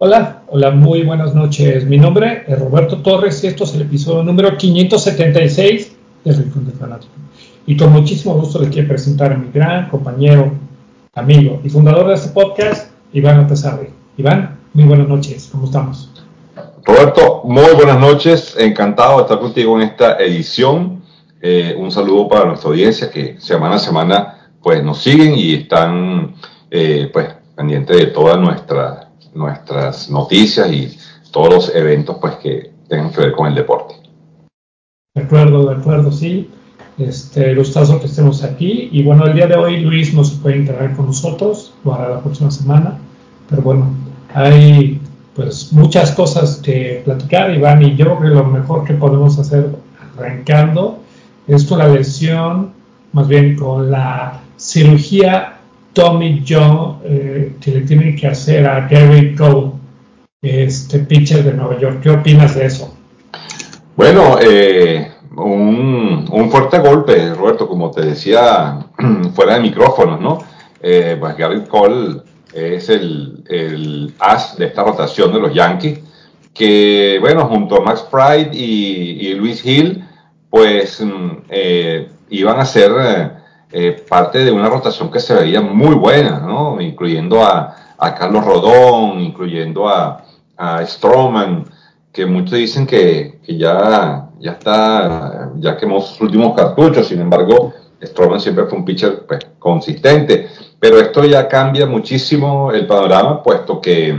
Hola, hola, muy buenas noches. Mi nombre es Roberto Torres y esto es el episodio número 576 de Rincón del Fanático. Y con muchísimo gusto les quiero presentar a mi gran compañero, amigo y fundador de este podcast, Iván López-Arri. Iván, muy buenas noches, ¿cómo estamos? Roberto, muy buenas noches, encantado de estar contigo en esta edición. Un saludo para nuestra audiencia que semana a semana pues nos siguen y están pues pendientes de todas nuestras noticias y todos los eventos pues que tengan que ver con el deporte. De acuerdo, sí. Gustazo que estemos aquí. Y bueno, el día de hoy Luis no se puede integrar con nosotros, lo hará la próxima semana. Pero bueno, hay pues muchas cosas que platicar, Iván, y yo creo que lo mejor que podemos hacer arrancando es con la lesión, más bien con la cirugía Tommy John que le tienen que hacer a Gary Cole, pitcher de Nueva York. ¿Qué opinas de eso? Bueno, un fuerte golpe, Roberto, como te decía, fuera de micrófonos, ¿no? Pues Garrett Cole es el as de esta rotación de los Yankees, que, bueno, junto a Max Fried y Luis Hill, pues iban a ser parte de una rotación que se veía muy buena, ¿no? Incluyendo a Carlos Rodón, incluyendo a Stroman, que muchos dicen que ya está, ya quemó sus últimos cartuchos. Sin embargo, Stroman siempre fue un pitcher pues, consistente, pero esto ya cambia muchísimo el panorama, puesto que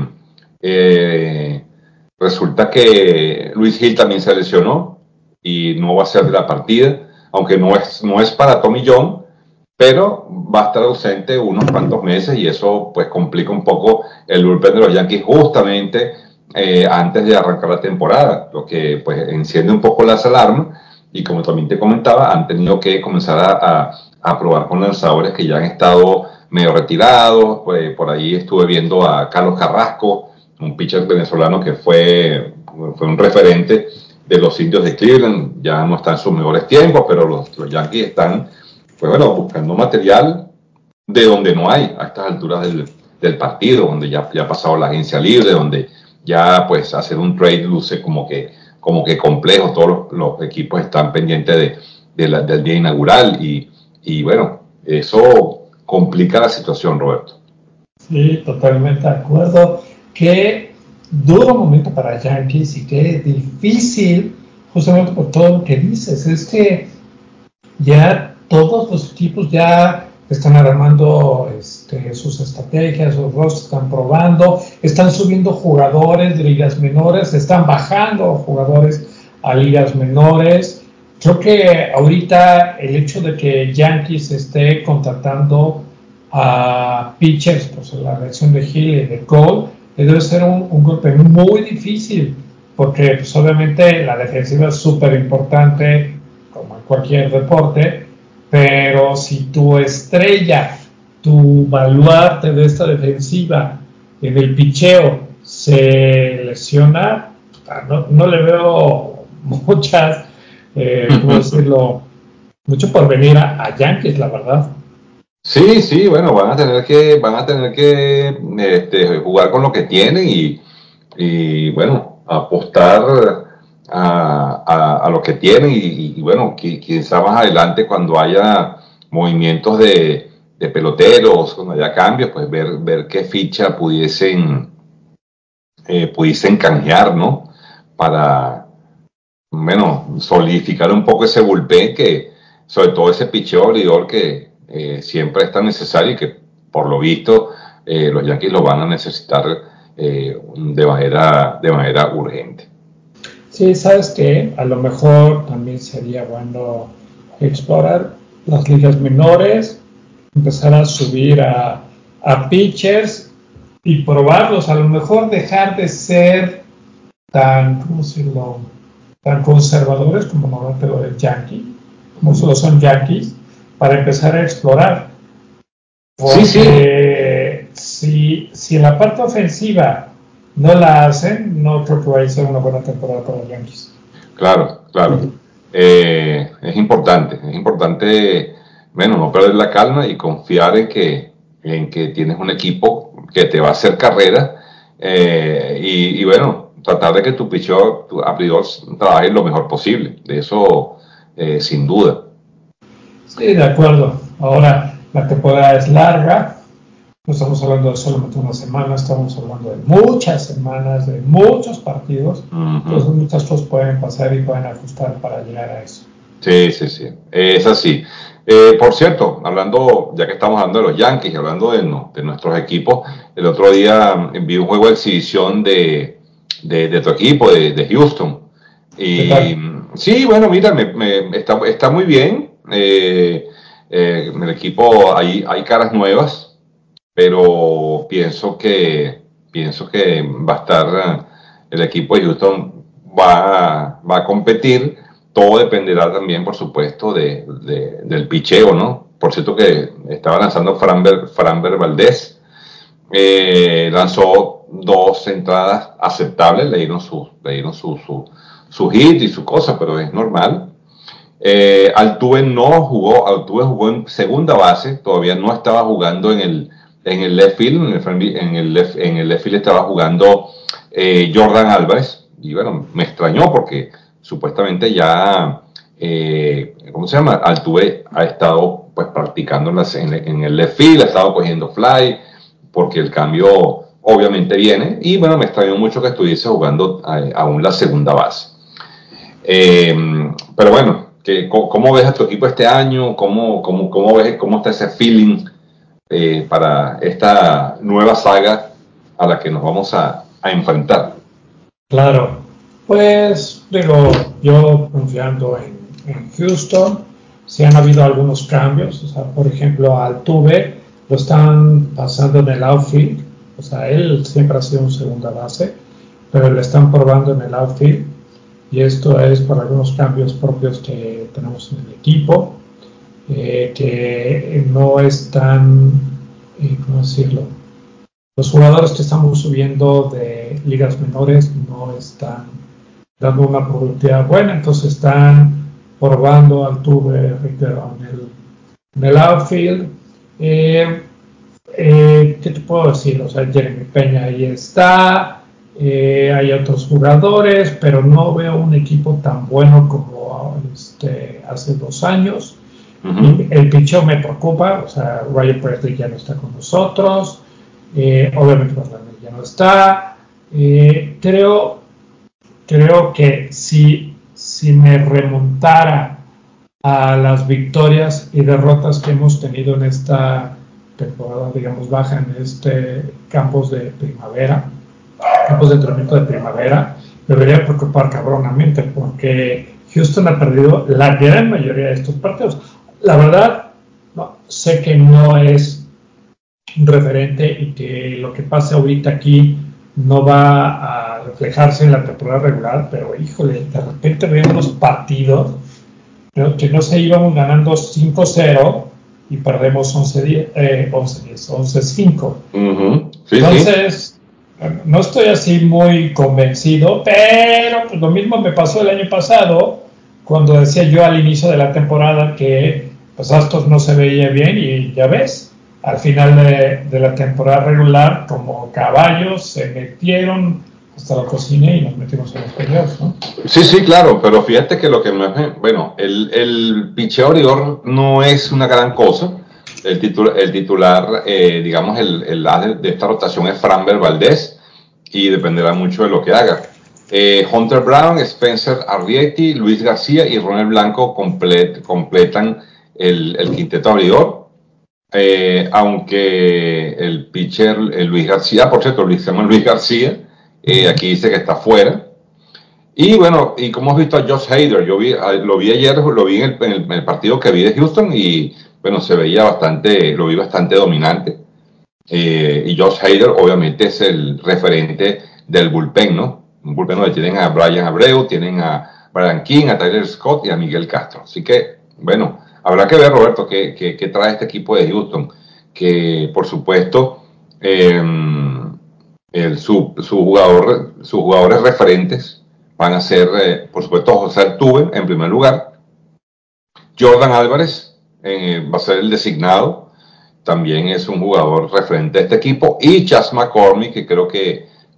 resulta que Luis Hill también se lesionó y no va a ser de la partida, aunque no es para Tommy John, pero va a estar ausente unos cuantos meses y eso pues complica un poco el bullpen de los Yankees justamente antes de arrancar la temporada, lo que pues enciende un poco las alarmas. Y como también te comentaba, han tenido que comenzar a probar con lanzadores que ya han estado medio retirados. Pues, por ahí estuve viendo a Carlos Carrasco, un pitcher venezolano que fue un referente de los Indios de Cleveland. Ya no está en sus mejores tiempos, pero los Yankees están pues bueno, buscando material de donde no hay a estas alturas del partido, donde ya ha pasado la agencia libre, donde ya pues hacer un trade luce como que complejo. Todos los equipos están pendientes del día inaugural y bueno, eso complica la situación, Roberto. Sí, totalmente de acuerdo. Qué duro momento para Yankees y qué difícil, justamente por todo lo que dices. Es que ya todos los equipos ya están armando sus estrategias, sus rostros, están probando, están subiendo jugadores de ligas menores, están bajando jugadores a ligas menores. Creo que ahorita el hecho de que Yankees esté contratando a pitchers, pues la reacción de Hill y de Cole, debe ser un golpe muy difícil, porque pues, obviamente la defensiva es súper importante, como en cualquier deporte, pero si tu estrella, tu baluarte de esta defensiva en el picheo se lesiona, no le veo muchas, ¿cómo decirlo? Mucho por venir a Yankees, la verdad. Sí, sí, bueno, van a tener que jugar con lo que tienen y bueno, apostar a lo que tienen y bueno, quizá más adelante cuando haya movimientos de peloteros, cuando haya cambios, pues ver qué ficha pudiesen canjear, ¿no? Para, bueno, solidificar un poco ese bullpen que, sobre todo ese picheo abridor que siempre es tan necesario y que por lo visto los Yankees lo van a necesitar de manera urgente. Sí, sabes que a lo mejor también sería bueno explorar las ligas menores, empezar a subir a pitchers y probarlos, a lo mejor dejar de ser tan, ¿cómo decirlo?, tan conservadores como normalmente lo del Yankee, como solo son Yankees, para empezar a explorar. Sí, sí, Porque si en la parte ofensiva no la hacen, no creo que vaya a ser una buena temporada para los Yankees. claro, claro. Es importante, bueno, no perder la calma y confiar en que tienes un equipo que te va a hacer carrera y bueno, tratar de que tu picheo, tu abridor, trabaje lo mejor posible. De eso, sin duda. Sí, de acuerdo. Ahora, la temporada es larga. No estamos hablando de solamente una semana, estamos hablando de muchas semanas, de muchos partidos. Entonces, Ujú. muchas cosas pueden pasar y pueden ajustar para llegar a eso. Sí, sí, sí, es así. Por cierto, hablando, ya que estamos hablando de los Yankees y hablando de, de nuestros equipos, el otro día vi un juego de exhibición de tu equipo, de Houston. ¿Qué Y tal? sí, bueno, mira, está muy bien. En el equipo hay caras nuevas, pero pienso que va a estar, el equipo de Houston va a competir. Todo dependerá también, por supuesto, del picheo, ¿no? Por cierto que estaba lanzando Framber Valdez, lanzó dos entradas aceptables, le dieron su hit y su cosa, pero es normal. Altuve no jugó, Altuve jugó en segunda base, todavía no estaba jugando en el left field, en el left field estaba jugando Jordan Álvarez, y bueno, me extrañó porque supuestamente ya, ¿cómo se llama? Altuve ha estado pues practicando en el left field, ha estado cogiendo fly, porque el cambio obviamente viene, y bueno, me extrañó mucho que estuviese jugando aún la segunda base. Eh, pero bueno, ¿cómo ves a tu equipo este año? ¿Cómo está ese feeling para esta nueva saga a la que nos vamos a enfrentar? Claro, pues digo, yo confiando en Houston, si han habido algunos cambios, o sea, por ejemplo, a Altuve lo están pasando en el outfield, o sea, él siempre ha sido un segunda base, pero le están probando en el outfield, y esto es por algunos cambios propios que tenemos en el equipo, que no están, ¿cómo decirlo? Los jugadores que estamos subiendo de ligas menores no están dando una productividad buena, entonces están probando al Tuve, reitero, en el outfield. Eh, ¿Qué te puedo decir? O sea, Jeremy Peña ahí está, hay otros jugadores, pero no veo un equipo tan bueno como hace 2 años. Ujú. El picheo me preocupa, o sea, Ryan Presley ya no está con nosotros, obviamente Verlander ya no está. Creo que si me remontara a las victorias y derrotas que hemos tenido en esta temporada, digamos, baja en campos de primavera, campos de entrenamiento de primavera, me debería preocupar cabronamente porque Houston ha perdido la gran mayoría de estos partidos. La verdad, no, sé que no es un referente y que lo que pasa ahorita aquí no va a reflejarse en la temporada regular, pero híjole, de repente veo unos partidos, ¿no?, que no se íbamos ganando 5-0 y perdemos 11-10, 11-5. Ujú. Sí, sí. Entonces, no estoy así muy convencido, pero pues lo mismo me pasó el año pasado, cuando decía yo al inicio de la temporada que pues Astros no se veía bien y ya ves, al final de la temporada regular, como caballos, se metieron hasta la cocina y nos metimos en los playoffs, ¿no? Sí, sí, claro, pero fíjate que lo que más bueno, el picheo abridor no es una gran cosa. El titular, digamos, el as de esta rotación es Framber Valdez y dependerá mucho de lo que haga. Hunter Brown, Spencer Arrieti, Luis García y Ronald Blanco completan el quinteto abridor. Aunque el pitcher Luis García, por cierto, se llama Luis García, aquí dice que está fuera. Y bueno, y como has visto a Josh Hader, lo vi ayer, lo vi en el partido que vi de Houston y bueno, lo vi bastante dominante. Y Josh Hader obviamente es el referente del bullpen, ¿no? Un bullpen donde tienen a Brian Abreu, tienen a Brian King, a Tyler Scott y a Miguel Castro. Así que, bueno, habrá que ver, Roberto, qué trae este equipo de Houston, que por supuesto, eh, sus jugadores referentes van a ser, por supuesto, José Altuve en primer lugar, Jordan Álvarez va a ser el designado, también es un jugador referente a este equipo, y Chas McCormick, que creo que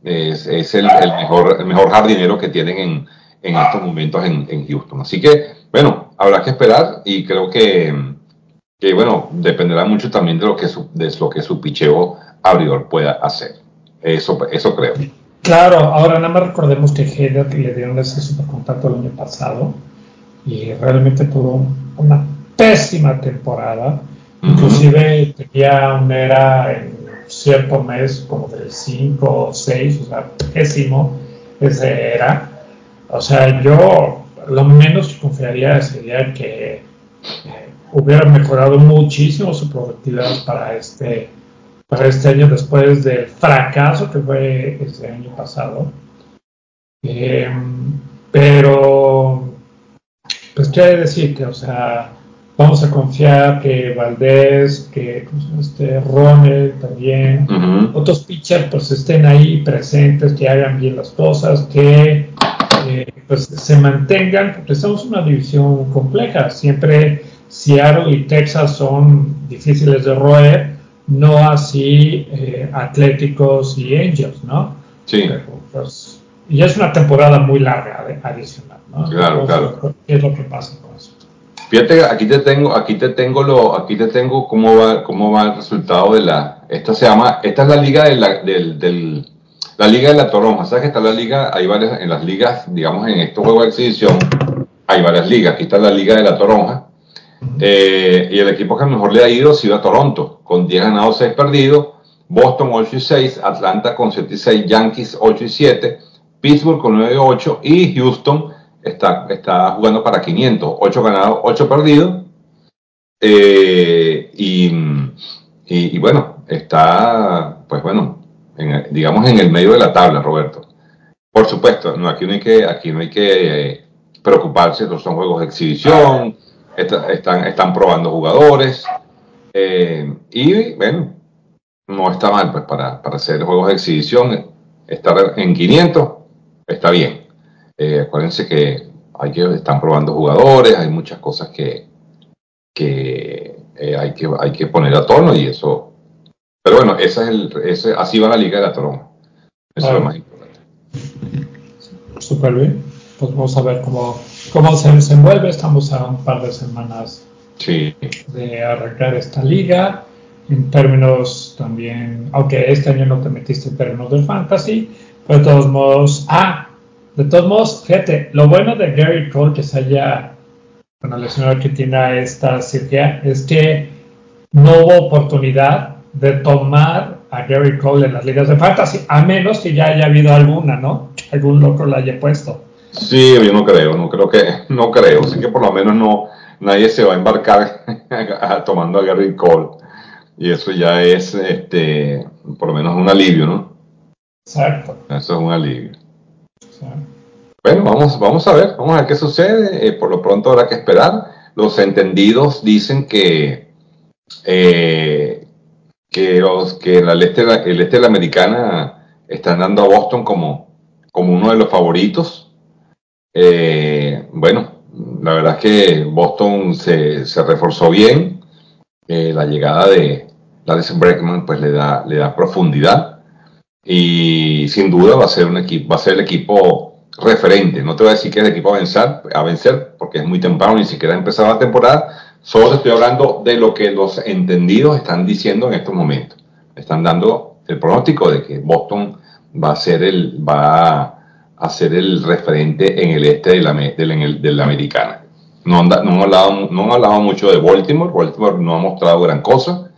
es el mejor jardinero que tienen en estos momentos en Houston. Así que, bueno, habrá que esperar y creo que bueno, dependerá mucho también de lo que su picheo abridor pueda hacer. Eso creo. Claro, ahora nada más recordemos que Hader le dieron ese supercontacto el año pasado y realmente tuvo una pésima temporada. Inclusive tenía una era en cierto mes como del 5 o 6, o sea, pésimo esa era. O sea, yo lo menos que confiaría sería que hubiera mejorado muchísimo su productividad para este año después del fracaso que fue este año pasado. Eh, pero, pues, ¿qué hay de decir? Que, o sea, vamos a confiar que Valdés, que Ronald también, otros pitchers, pues estén ahí presentes, que hagan bien las cosas, que pues se mantengan, porque estamos en una división compleja. Siempre Seattle y Texas son difíciles de roer, no así Atléticos y Angels, ¿no? Sí. Pero, pues, y es una temporada muy larga adicional, ¿no? Claro, claro. ¿Qué es lo que pasa con eso? Fíjate, aquí te tengo cómo va el resultado de esta es la liga la liga de la toronja. ¿Sabes que está la liga? Hay varias, en las ligas, digamos, en estos juegos de exhibición, hay varias ligas. Aquí está la liga de la toronja. Y el equipo que mejor le ha ido ha sido a Toronto, con 10 ganados, 6 perdidos. Boston 8-6, Atlanta con 7-6, Yankees 8-7, Pittsburgh con 9-8 y Houston está jugando para 500, 8 ganados, 8 perdidos. Y bueno, está, pues bueno, digamos en el medio de la tabla, Roberto. Por supuesto, aquí no hay que preocuparse, estos son juegos de exhibición, están probando jugadores, y bueno, no está mal, pues para hacer juegos de exhibición, estar en 500 está bien. Acuérdense que están probando jugadores, hay muchas cosas que hay que poner a tono y eso. Pero bueno, así va la Liga de la Toronja. Eso es lo más importante. Súper bien. Pues vamos a ver cómo se desenvuelve. Estamos a un par de semanas de arrancar esta liga. En términos también, aunque este año no te metiste en términos del fantasy, pero de todos modos, fíjate, lo bueno de Gary Cole que se haya, bueno, lesionado, que tiene esta cirugía, es que no hubo oportunidad de tomar a Gary Cole en las ligas de fantasy, a menos que ya haya habido alguna, ¿no? Que algún loco la haya puesto. Sí, yo no creo. Así que por lo menos nadie se va a embarcar tomando a Gary Cole. Y eso ya es, por lo menos un alivio, ¿no? Exacto. Eso es un alivio. Exacto. Bueno, vamos a ver qué sucede. Por lo pronto habrá que esperar. Los entendidos dicen que el este de la americana están dando a Boston como uno de los favoritos. Bueno, la verdad es que Boston se reforzó bien. La llegada de Alex Bregman pues le da profundidad y sin duda va a ser el equipo referente. No te voy a decir que es el equipo a vencer porque es muy temprano, ni siquiera ha empezado la temporada. Solo te estoy hablando de lo que los entendidos están diciendo en estos momentos. Están dando el pronóstico de que Boston va a ser el referente en el este de la americana. No han hablado mucho de Baltimore. Baltimore no ha mostrado gran cosa.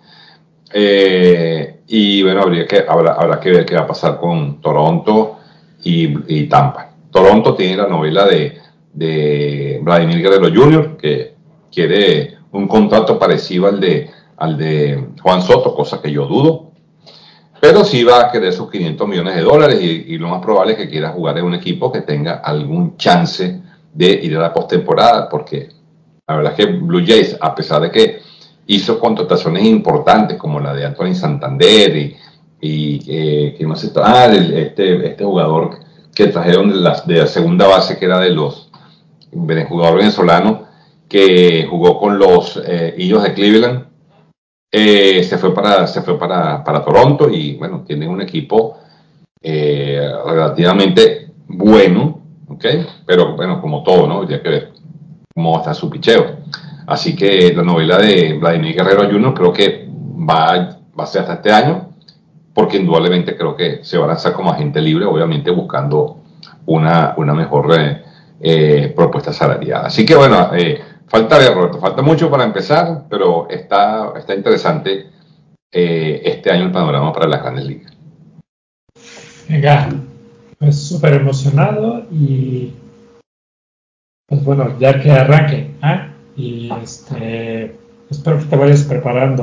Y bueno, habrá que ver qué va a pasar con Toronto y Tampa. Toronto tiene la novela de Vladimir Guerrero Jr., que quiere un contrato parecido al de Juan Soto, cosa que yo dudo. Pero sí va a querer sus $500 millones y lo más probable es que quiera jugar en un equipo que tenga algún chance de ir a la postemporada, porque la verdad es que Blue Jays, a pesar de que hizo contrataciones importantes como la de Anthony Santander que no sé, este jugador que trajeron de la segunda base, que era jugador venezolano que jugó con los Indios de Cleveland, se fue para Toronto y bueno, tienen un equipo relativamente bueno, ¿ok? Pero bueno, como todo, ¿no? Hay que ver cómo está su picheo. Así que la novela de Vladimir Guerrero Jr. creo que va a ser hasta este año, porque indudablemente creo que se va a lanzar como agente libre, obviamente buscando una mejor propuesta salarial. Así que bueno, falta ver, Roberto, falta mucho para empezar, pero está interesante este año el panorama para las grandes ligas. Venga, pues súper emocionado y pues bueno, ya que arranque, ¿ah? Y espero que te vayas preparando,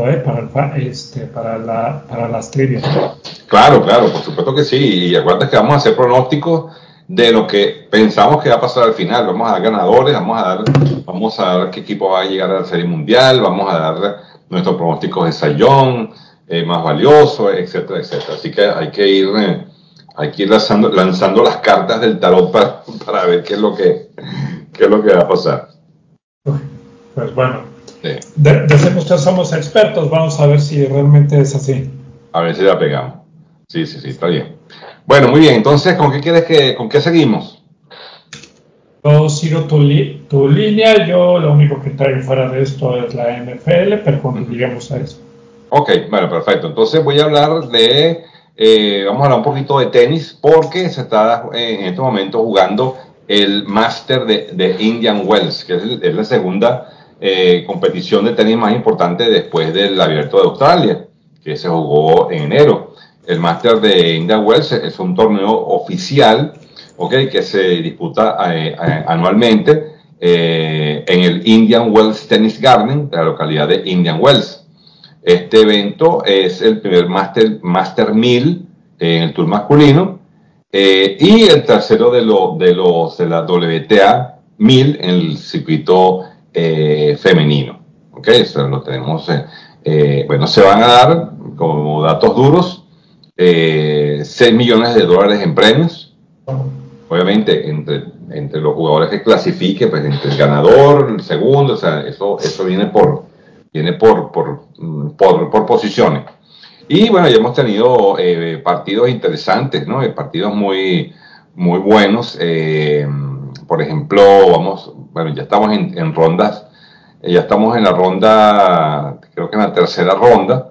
para las trivias. Claro, claro, por supuesto que sí. Y acuérdate que vamos a hacer pronósticos de lo que pensamos que va a pasar al final. Vamos a dar ganadores, vamos a dar qué equipo va a llegar a la Serie Mundial, vamos a dar nuestros pronósticos de Sayón, más valioso, etcétera, etcétera. Así que hay que ir lanzando las cartas del tarot para ver qué es lo que va a pasar. Pues bueno, Sí. decimos que somos expertos, vamos a ver si realmente es así. A ver si la pegamos. Sí, sí, sí, está bien. Bueno, muy bien. Entonces, con qué seguimos? Yo sigo tu línea, yo lo único que traigo fuera de esto es la NFL, pero cuando lleguemos a eso. Ok, bueno, perfecto. Entonces voy a hablar vamos a hablar un poquito de tenis porque se está en este momento jugando el Master de Indian Wells, que es la segunda competición de tenis más importante después del Abierto de Australia, que se jugó en enero. El Master de Indian Wells es un torneo oficial, okay, que se disputa anualmente en el Indian Wells Tennis Garden de la localidad de Indian Wells. Este evento es el primer Master 1000 en el Tour masculino y el tercero de la WTA 1000 en el circuito femenino. ¿Ok? Eso lo tenemos. Bueno, se van a dar, como datos duros, 6 millones de dólares en premios. Obviamente, entre los jugadores que clasifique, pues entre el ganador, el segundo, o sea, eso viene por posiciones. Y bueno, ya hemos tenido partidos interesantes, ¿no? Partidos muy buenos. Por ejemplo, bueno, ya estamos en rondas, ya estamos en la ronda, creo que en la tercera ronda.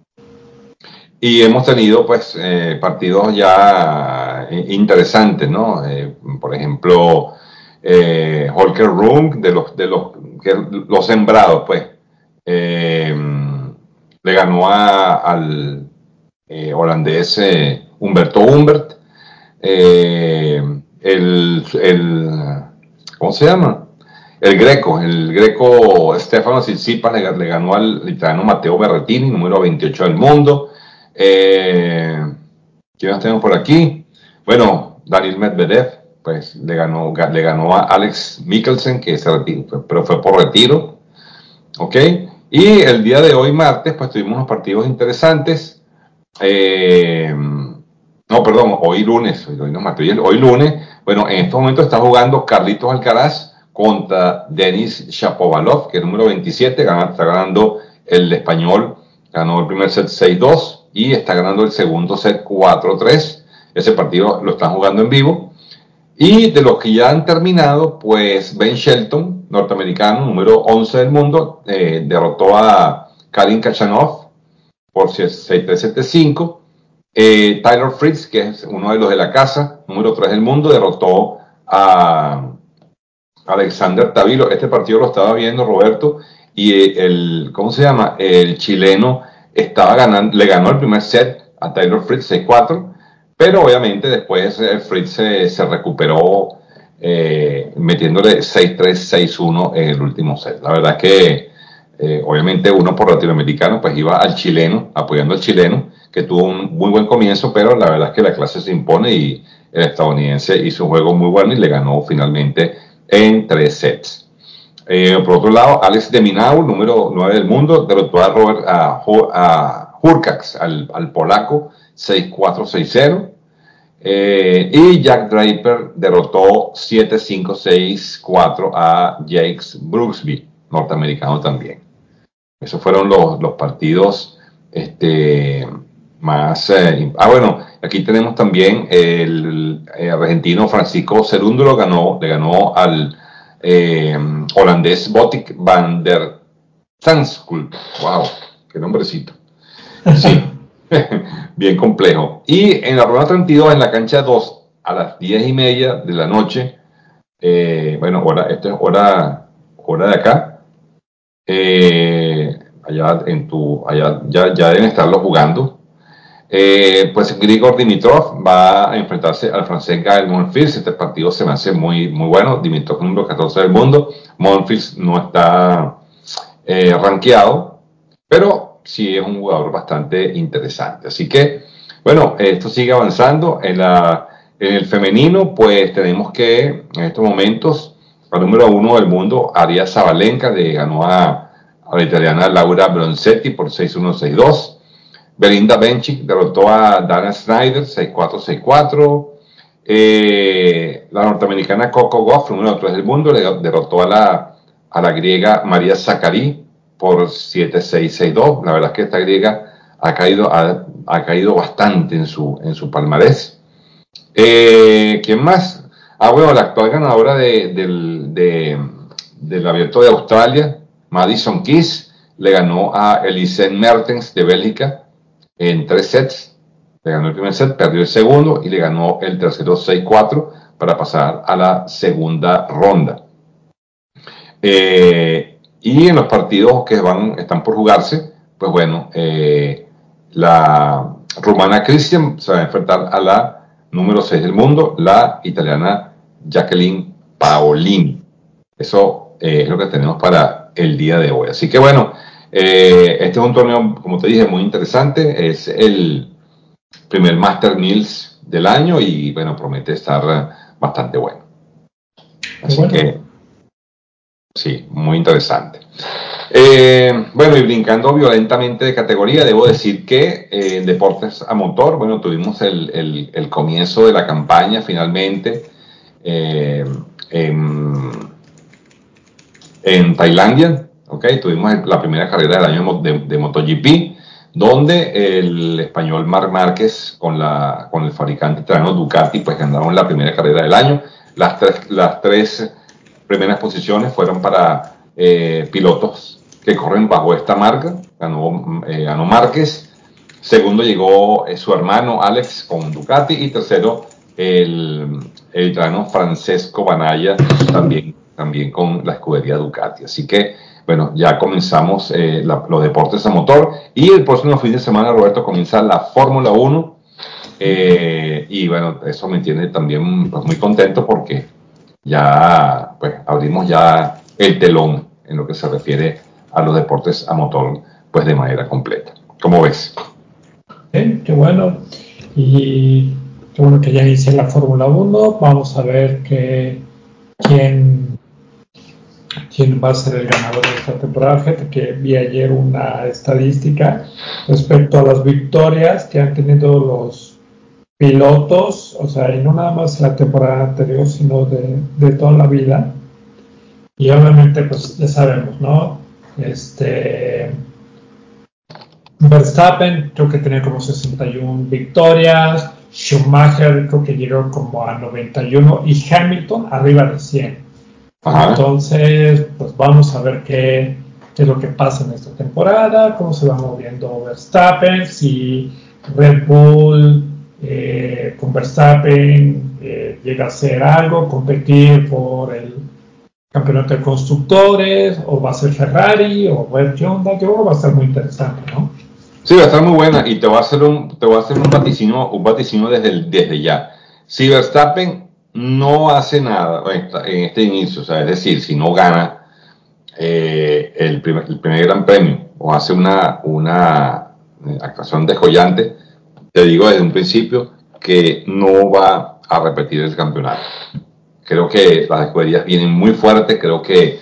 Y hemos tenido pues partidos ya interesantes, ¿no? Por ejemplo, Holker Rune, los sembrados, pues, eh, le ganó al holandés Humberto Humbert. Eh, ¿Cómo se llama? El greco Stefano Tsitsipas le ganó al italiano Matteo Berrettini, número 28 del mundo. ¿Quién más tenemos por aquí? Bueno, Daniil Medvedev, pues le ganó a Alex Mikkelsen, que se retiró, pero fue por retiro. ¿Ok? Y el día de hoy, martes, pues tuvimos unos partidos interesantes. No, perdón, hoy lunes, hoy no martes, hoy lunes. Bueno, en estos momentos está jugando Carlitos Alcaraz contra Denis Shapovalov, que es el número 27, está ganando el español, ganó el primer set 6-2 y está ganando el segundo set 4-3. Ese partido lo están jugando en vivo. Y de los que ya han terminado, pues Ben Shelton, norteamericano, número 11 del mundo, derrotó a Karin Khachanov por 6-3-7-5. Tyler Fritz, que es uno de los de la casa, número 3 del mundo, derrotó a Alexander Tavilo. Este partido lo estaba viendo Roberto y ¿cómo se llama? El chileno le ganó el primer set a Tyler Fritz 6-4, pero obviamente después Fritz se recuperó metiéndole 6-3, 6-1 en el último set. La verdad que obviamente uno por latinoamericano pues iba al chileno, apoyando al chileno, que tuvo un muy buen comienzo, pero la verdad es que la clase se impone y el estadounidense hizo un juego muy bueno y le ganó finalmente en 3 sets. Por otro lado, Alex de Minaur, número 9 del mundo, derrotó a Hurkacz, al polaco, 6-4, 6-0. Y Jack Draper derrotó 7-5, 6-4 a Jakes Brooksby, norteamericano también. Esos fueron los partidos más... bueno, Aquí tenemos también el argentino Francisco Cerúndolo, le ganó al holandés Botic van der Zandschulp. ¡Wow! ¡Qué nombrecito! Sí, bien complejo. Y en la ronda 32, en la cancha 2, a las 10:30 de la noche, bueno, esto es hora de acá, allá ya deben estarlo jugando. Pues Grigor Dimitrov va a enfrentarse al francés Gael Monfils. Este partido se me hace muy, muy bueno. Dimitrov, número 14 del mundo. Monfils no está rankeado, pero sí es un jugador bastante interesante. Así que, bueno, esto sigue avanzando. En el femenino, pues tenemos que en estos momentos, la número 1 del mundo, Aria Sabalenka, le ganó a la italiana Laura Bronzetti por 6-1, 6-2. Belinda Bencic derrotó a Dana Snyder 6-4, 6-4. La norteamericana Coco Gauff, número 3 del mundo, le derrotó a la griega María Sakkari por 7-6, 6-2. La verdad es que esta griega ha caído bastante en su palmarés. ¿Quién más? Bueno, la actual ganadora del Abierto de Australia, Madison Keys, le ganó a Elise Mertens de Bélgica en 3 sets. Le ganó el primer set, perdió el segundo y le ganó el tercero 6-4 para pasar a la segunda ronda. Y en los partidos que están por jugarse, pues bueno, la rumana Christian se va a enfrentar a la número 6 del mundo, la italiana Jacqueline Paolini. Eso es lo que tenemos para el día de hoy. Así que bueno, este es un torneo, como te dije, muy interesante. Es el primer Master Mills del año y bueno, promete estar bastante bueno. Así bueno. Que sí, muy interesante. Bueno, y brincando violentamente de categoría, debo decir que en deportes a motor, bueno, tuvimos el comienzo de la campaña finalmente en Tailandia, ¿okay? Tuvimos la primera carrera del año de MotoGP, donde el español Marc Márquez con el fabricante italiano Ducati pues ganaron la primera carrera del año. Las tres primeras posiciones fueron para pilotos que corren bajo esta marca. Ganó Márquez. Segundo llegó su hermano Alex con Ducati y tercero el italiano Francesco Banaya también con la escudería Ducati. Así que, bueno, ya comenzamos los deportes a motor y el próximo fin de semana, Roberto, comienza la Fórmula 1 y bueno, eso me tiene también pues, muy contento porque ya pues abrimos ya el telón en lo que se refiere a los deportes a motor pues de manera completa. ¿Cómo ves? Qué bueno. Y qué bueno que ya inicia la Fórmula 1. Vamos a ver quién va a ser el ganador de esta temporada. Fíjate que vi ayer una estadística respecto a las victorias que han tenido los pilotos, o sea, y no nada más la temporada anterior, sino de toda la vida. Y obviamente, pues ya sabemos, ¿no? Verstappen creo que tenía como 61 victorias, Schumacher creo que llegó como a 91 y Hamilton arriba de 100. Ajá. Entonces, pues vamos a ver qué es lo que pasa en esta temporada, cómo se va moviendo Verstappen, si Red Bull con Verstappen llega a hacer algo, competir por el campeonato de constructores, o va a ser Ferrari, o ver qué onda. Yo creo que va a estar muy interesante, ¿no? Sí, va a estar muy buena y te voy a hacer un vaticinio desde ya. Si Verstappen no hace nada en este inicio, o sea, es decir, si no gana el primer Gran Premio o hace una actuación descollante, te digo desde un principio que no va a repetir el campeonato. Creo que las escuderías vienen muy fuertes, creo que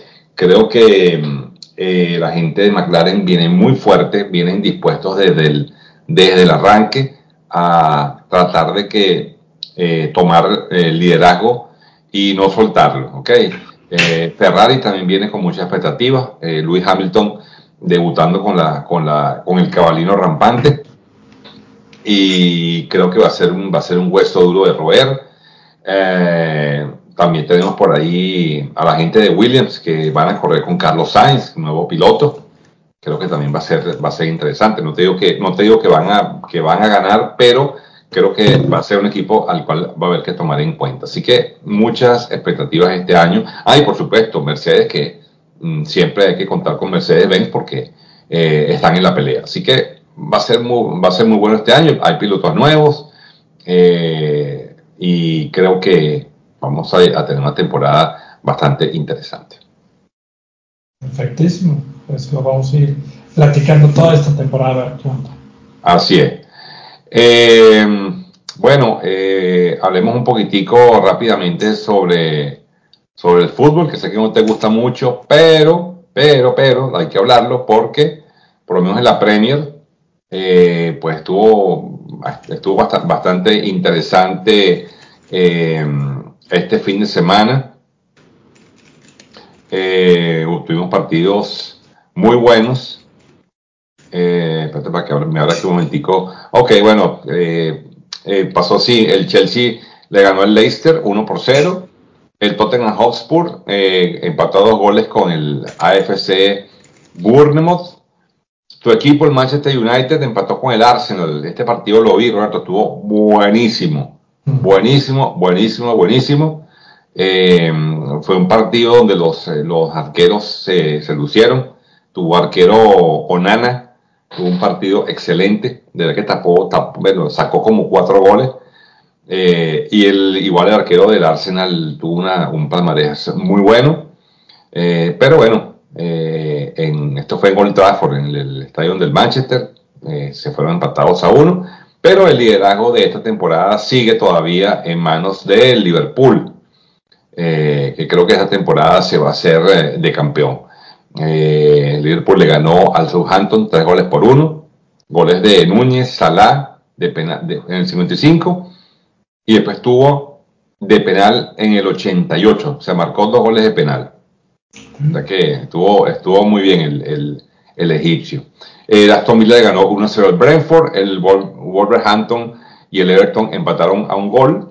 la gente de McLaren viene muy fuerte, vienen dispuestos desde el arranque a tratar de tomar el liderazgo y no soltarlo, ¿ok? Ferrari también viene con muchas expectativas, Lewis Hamilton debutando con el cabalino rampante, y creo que va a ser un hueso duro de roer. También tenemos por ahí a la gente de Williams que van a correr con Carlos Sainz, nuevo piloto. Creo que también va a ser interesante. No te digo que van a ganar, pero creo que va a ser un equipo al cual va a haber que tomar en cuenta. Así que muchas expectativas este año. Y por supuesto, Mercedes, que siempre hay que contar con Mercedes-Benz porque están en la pelea. Así que va a ser muy bueno este año. Hay pilotos nuevos y creo que vamos a tener una temporada bastante interesante. Perfectísimo. Pues lo vamos a ir platicando toda esta temporada, a ver qué onda. Así es. Eh, bueno, hablemos un poquitico rápidamente sobre el fútbol, que sé que no te gusta mucho, pero, hay que hablarlo porque, por lo menos en la Premier, pues estuvo bastante interesante este fin de semana. Tuvimos partidos muy buenos. Espérate para que me abra aquí un momentico. Ok, bueno, pasó así. El Chelsea le ganó al Leicester 1-0. El Tottenham Hotspur empató a 2 goles con el AFC Bournemouth. Tu equipo, el Manchester United, empató con el Arsenal. Este partido lo vi, Roberto, estuvo buenísimo. Buenísimo, buenísimo, buenísimo. Fue un partido donde los arqueros se lucieron. Tu arquero Onana tuvo un partido excelente, de la que bueno, sacó como 4 goles. Igual el arquero del Arsenal tuvo un palmarés muy bueno. Pero bueno, esto fue en Old Trafford, en el estadio del Manchester. Se fueron empatados a 1. Pero el liderazgo de esta temporada sigue todavía en manos del Liverpool, que creo que esta temporada se va a hacer de campeón. Liverpool le ganó al Southampton 3-1, goles de Núñez, Salah en el 55 y después tuvo de penal en el 88, o sea, marcó 2 goles de penal. O sea que estuvo muy bien el egipcio. Aston Villa le ganó 1-0 al Brentford, el Wolverhampton y el Everton empataron a 1 gol.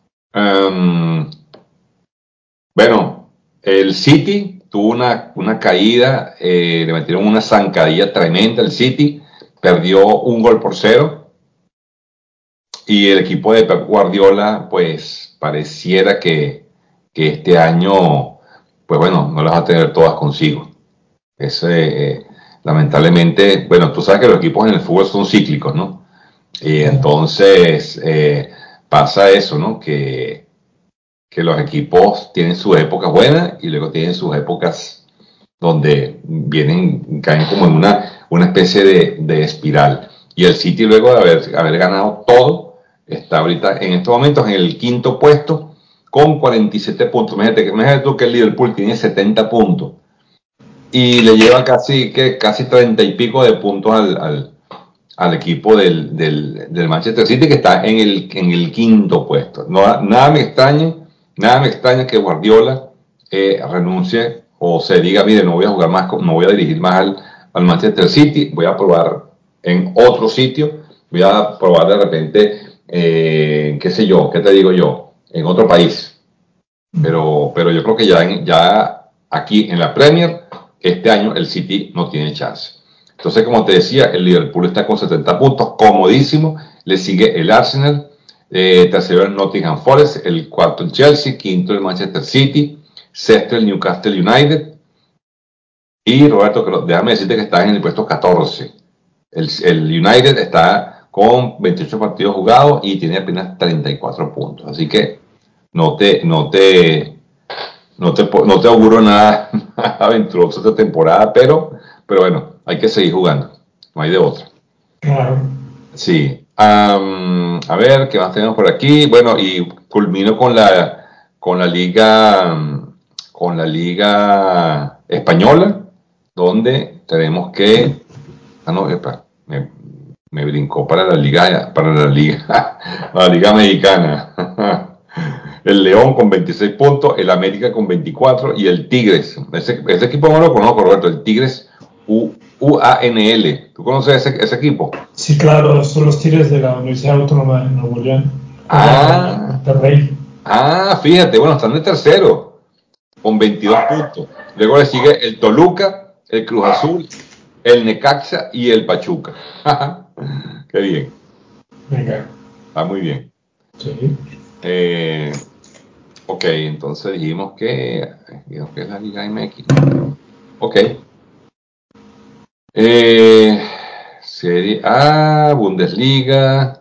Bueno, el City tuvo una caída, le metieron una zancadilla tremenda al City, perdió 1-0 y el equipo de Pep Guardiola, pues pareciera que este año, pues bueno, no las va a tener todas consigo. Lamentablemente, bueno, tú sabes que los equipos en el fútbol son cíclicos, ¿no? Y entonces pasa eso, ¿no? Que los equipos tienen sus épocas buenas y luego tienen sus épocas donde caen como en una especie de espiral. Y el City, luego de haber ganado todo, está ahorita en estos momentos en el quinto puesto con 47 puntos. Imagínate tú que el Liverpool tiene 70 puntos y le lleva casi 30 y pico de puntos al equipo del Manchester City, que está en el quinto puesto. No, nada me extraña que Guardiola renuncie o se diga, mire, no voy a jugar más, no voy a dirigir más al Manchester City, voy a probar en otro sitio, voy a probar de repente, qué sé yo, qué te digo yo, en otro país. Pero yo creo que ya aquí en la Premier, este año el City no tiene chance. Entonces, como te decía, el Liverpool está con 70 puntos, comodísimo. Le sigue el Arsenal, tercero el Nottingham Forest, el cuarto el Chelsea, quinto el Manchester City, sexto el Newcastle United. Y Roberto, déjame decirte que está en el puesto 14. El United está con 28 partidos jugados y tiene apenas 34 puntos. Así que no te auguro nada aventuroso esta temporada, pero bueno, hay que seguir jugando. No hay de otra. Claro. Sí. A ver, ¿qué más tenemos por aquí? Bueno, y culmino con la liga española, donde tenemos que, no, me brincó la liga mexicana. El León con 26 puntos, el América con 24 y el Tigres. Ese equipo no lo conozco, Roberto. El Tigres UANL. ¿Tú conoces ese equipo? Sí, claro, son los Tigres de la Universidad Autónoma de Nuevo León. Monterrey. Fíjate, bueno, están de tercero con 22 puntos. Luego le sigue el Toluca, el Cruz Azul, el Necaxa y el Pachuca. Qué bien. Venga. Está muy bien. Sí. Ok, entonces dijimos que es la Liga MX. Ok. Serie A, Bundesliga.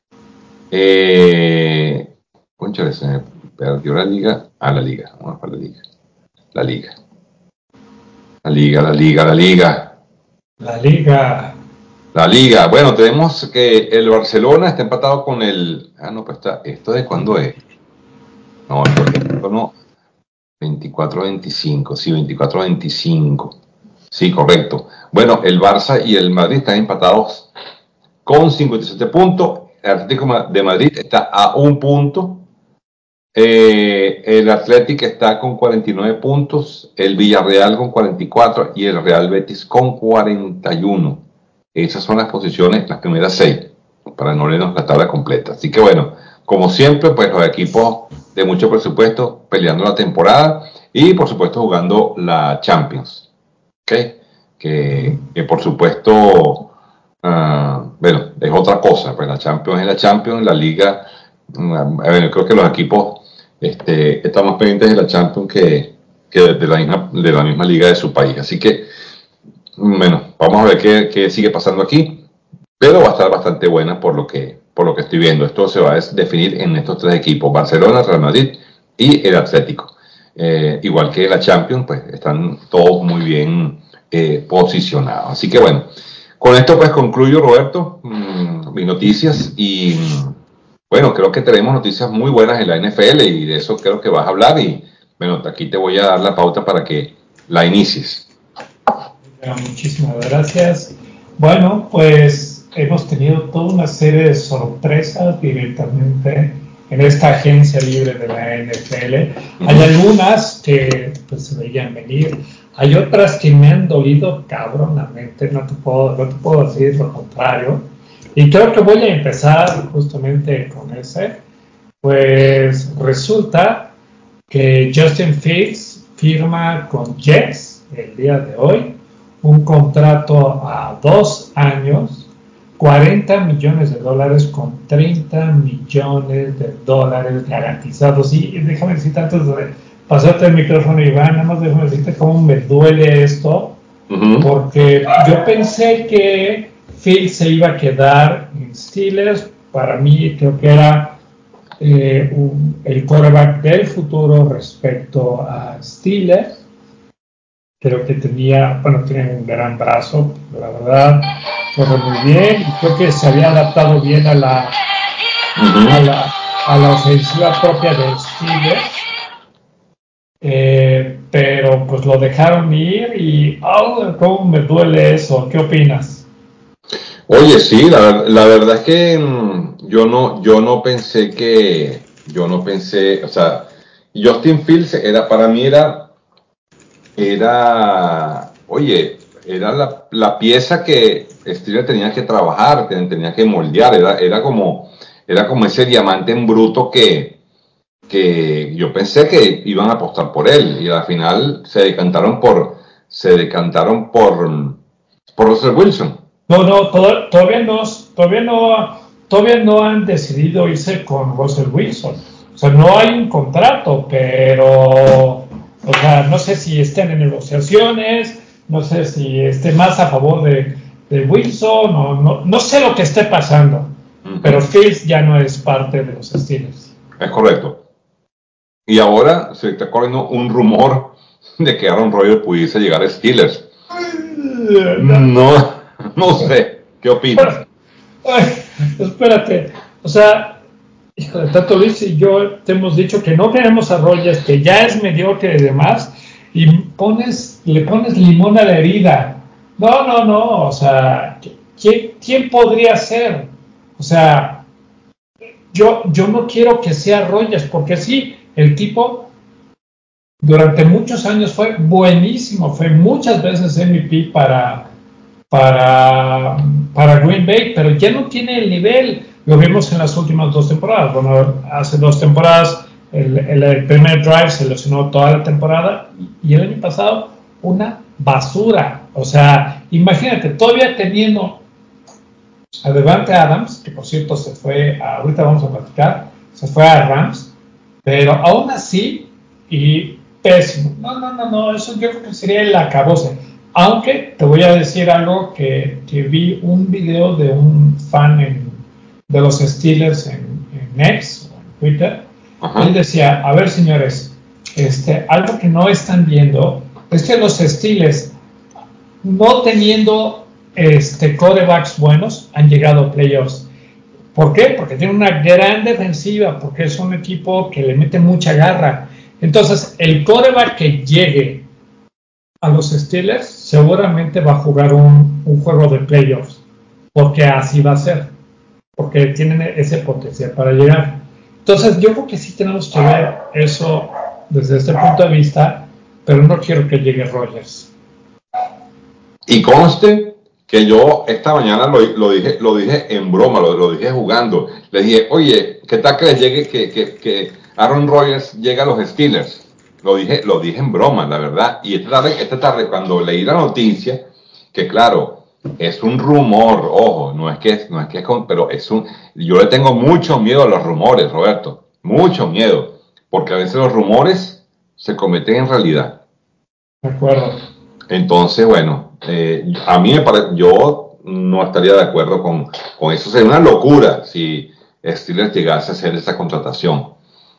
Cónchale, se me perdió la liga. La liga. Vamos para la liga. La liga. La liga, la liga, la liga. La Liga. La liga. Bueno, tenemos que el Barcelona está empatado con el. No, pues está. ¿Esto de cuándo es? No, esto no. 24-25. Sí, 24-25. Sí, correcto. Bueno, el Barça y el Madrid están empatados con 57 puntos. El Atlético de Madrid está a un punto. El Atlético está con 49 puntos. El Villarreal con 44 y el Real Betis con 41. Esas son las posiciones, las primeras 6, para no leernos la tabla completa. Así que bueno, como siempre, pues los equipos de mucho presupuesto peleando la temporada y por supuesto jugando la Champions. ¿Okay? Que por supuesto, bueno, es otra cosa, pues la Champions es la Champions, la Liga, yo creo que los equipos están más pendientes de la Champions que de la misma liga de su país, así que, bueno, vamos a ver qué sigue pasando aquí, pero va a estar bastante buena por lo que estoy viendo. Esto se va a definir en estos 3 equipos, Barcelona, Real Madrid y el Atlético. Igual que la Champions, pues están todos muy bien posicionados. Así que bueno, con esto pues concluyo, Roberto, mis noticias y bueno, creo que tenemos noticias muy buenas en la NFL y de eso creo que vas a hablar y bueno, aquí te voy a dar la pauta para que la inicies. Muchísimas gracias. Bueno, pues hemos tenido toda una serie de sorpresas directamente en esta agencia libre de la NFL. Hay algunas que pues, se veían venir, hay otras que me han dolido cabronamente, no te puedo decir lo contrario. Y creo que voy a empezar justamente con ese. Pues resulta que Justin Fields firma con Jets el día de hoy un contrato a 2 años, $40 millones con $30 millones garantizados. Y déjame decirte antes de pasarte el micrófono, Iván, nada más déjame decirte cómo me duele esto, porque yo pensé que Fields se iba a quedar en Steelers. Para mí creo que era el quarterback del futuro respecto a Steelers. Creo que tiene un gran brazo, la verdad, corre muy bien y creo que se había adaptado bien a la ofensiva propia de Steelers. Pero pues lo dejaron ir y cómo me duele eso. ¿Qué opinas? Oye, sí, la verdad es que yo no pensé, o sea, Justin Fields para mí oye, era la pieza que Steelers tenía que trabajar, tenía que moldear, era como ese diamante en bruto que yo pensé que iban a apostar por él y al final se decantaron por Russell Wilson. No, todavía no han decidido irse con Russell Wilson. O sea, no hay un contrato, pero, o sea, no sé si estén en negociaciones, no sé si esté más a favor de Wilson, no sé lo que esté pasando, pero Fields ya no es parte de los Steelers. Es correcto. Y ahora se está corriendo un rumor de que Aaron Rodgers pudiese llegar a Steelers. No sé. ¿Qué opinas? Ay, espérate. O sea, hijo de tanto Luis y yo te hemos dicho que no queremos a Rodgers, que ya es mediocre y demás, y le pones limón a la herida. No. O sea, ¿quién podría ser? O sea, yo no quiero que sea Rodgers, porque sí, el tipo durante muchos años fue buenísimo, fue muchas veces MVP para Green Bay, pero ya no tiene el nivel. Lo vimos en las últimas 2 temporadas. Bueno, hace 2 temporadas el primer drive se lesionó toda la temporada y el año pasado una basura. O sea, imagínate, todavía teniendo a Davante Adams, que por cierto se fue, ahorita vamos a platicar, se fue a Rams, pero aún así, y pésimo. No, eso yo creo que sería el acabose. Aunque te voy a decir algo que vi un video de un fan de los Steelers en X, o en Twitter. Ajá. Él decía, a ver señores, algo que no están viendo es que los Steelers, no teniendo quarterbacks buenos, han llegado a playoffs. ¿Por qué? Porque tiene una gran defensiva, porque es un equipo que le mete mucha garra. Entonces, el quarterback que llegue a los Steelers seguramente va a jugar un juego de playoffs, porque así va a ser, porque tienen ese potencial para llegar. Entonces, yo creo que sí tenemos que ver eso desde este punto de vista, pero no quiero que llegue Rodgers. Y conste que yo esta mañana lo dije en broma, lo dije jugando. Le dije, oye, ¿qué tal que les llegue que Aaron Rodgers llegue a los Steelers? Lo dije en broma, la verdad. Y esta tarde cuando leí la noticia, que claro, es un rumor, ojo, pero yo le tengo mucho miedo a los rumores, Roberto, mucho miedo, porque a veces los rumores se cometen en realidad. De acuerdo. Entonces, bueno, a mí me parece, yo no estaría de acuerdo con eso. Sería una locura si Steelers llegase a hacer esa contratación.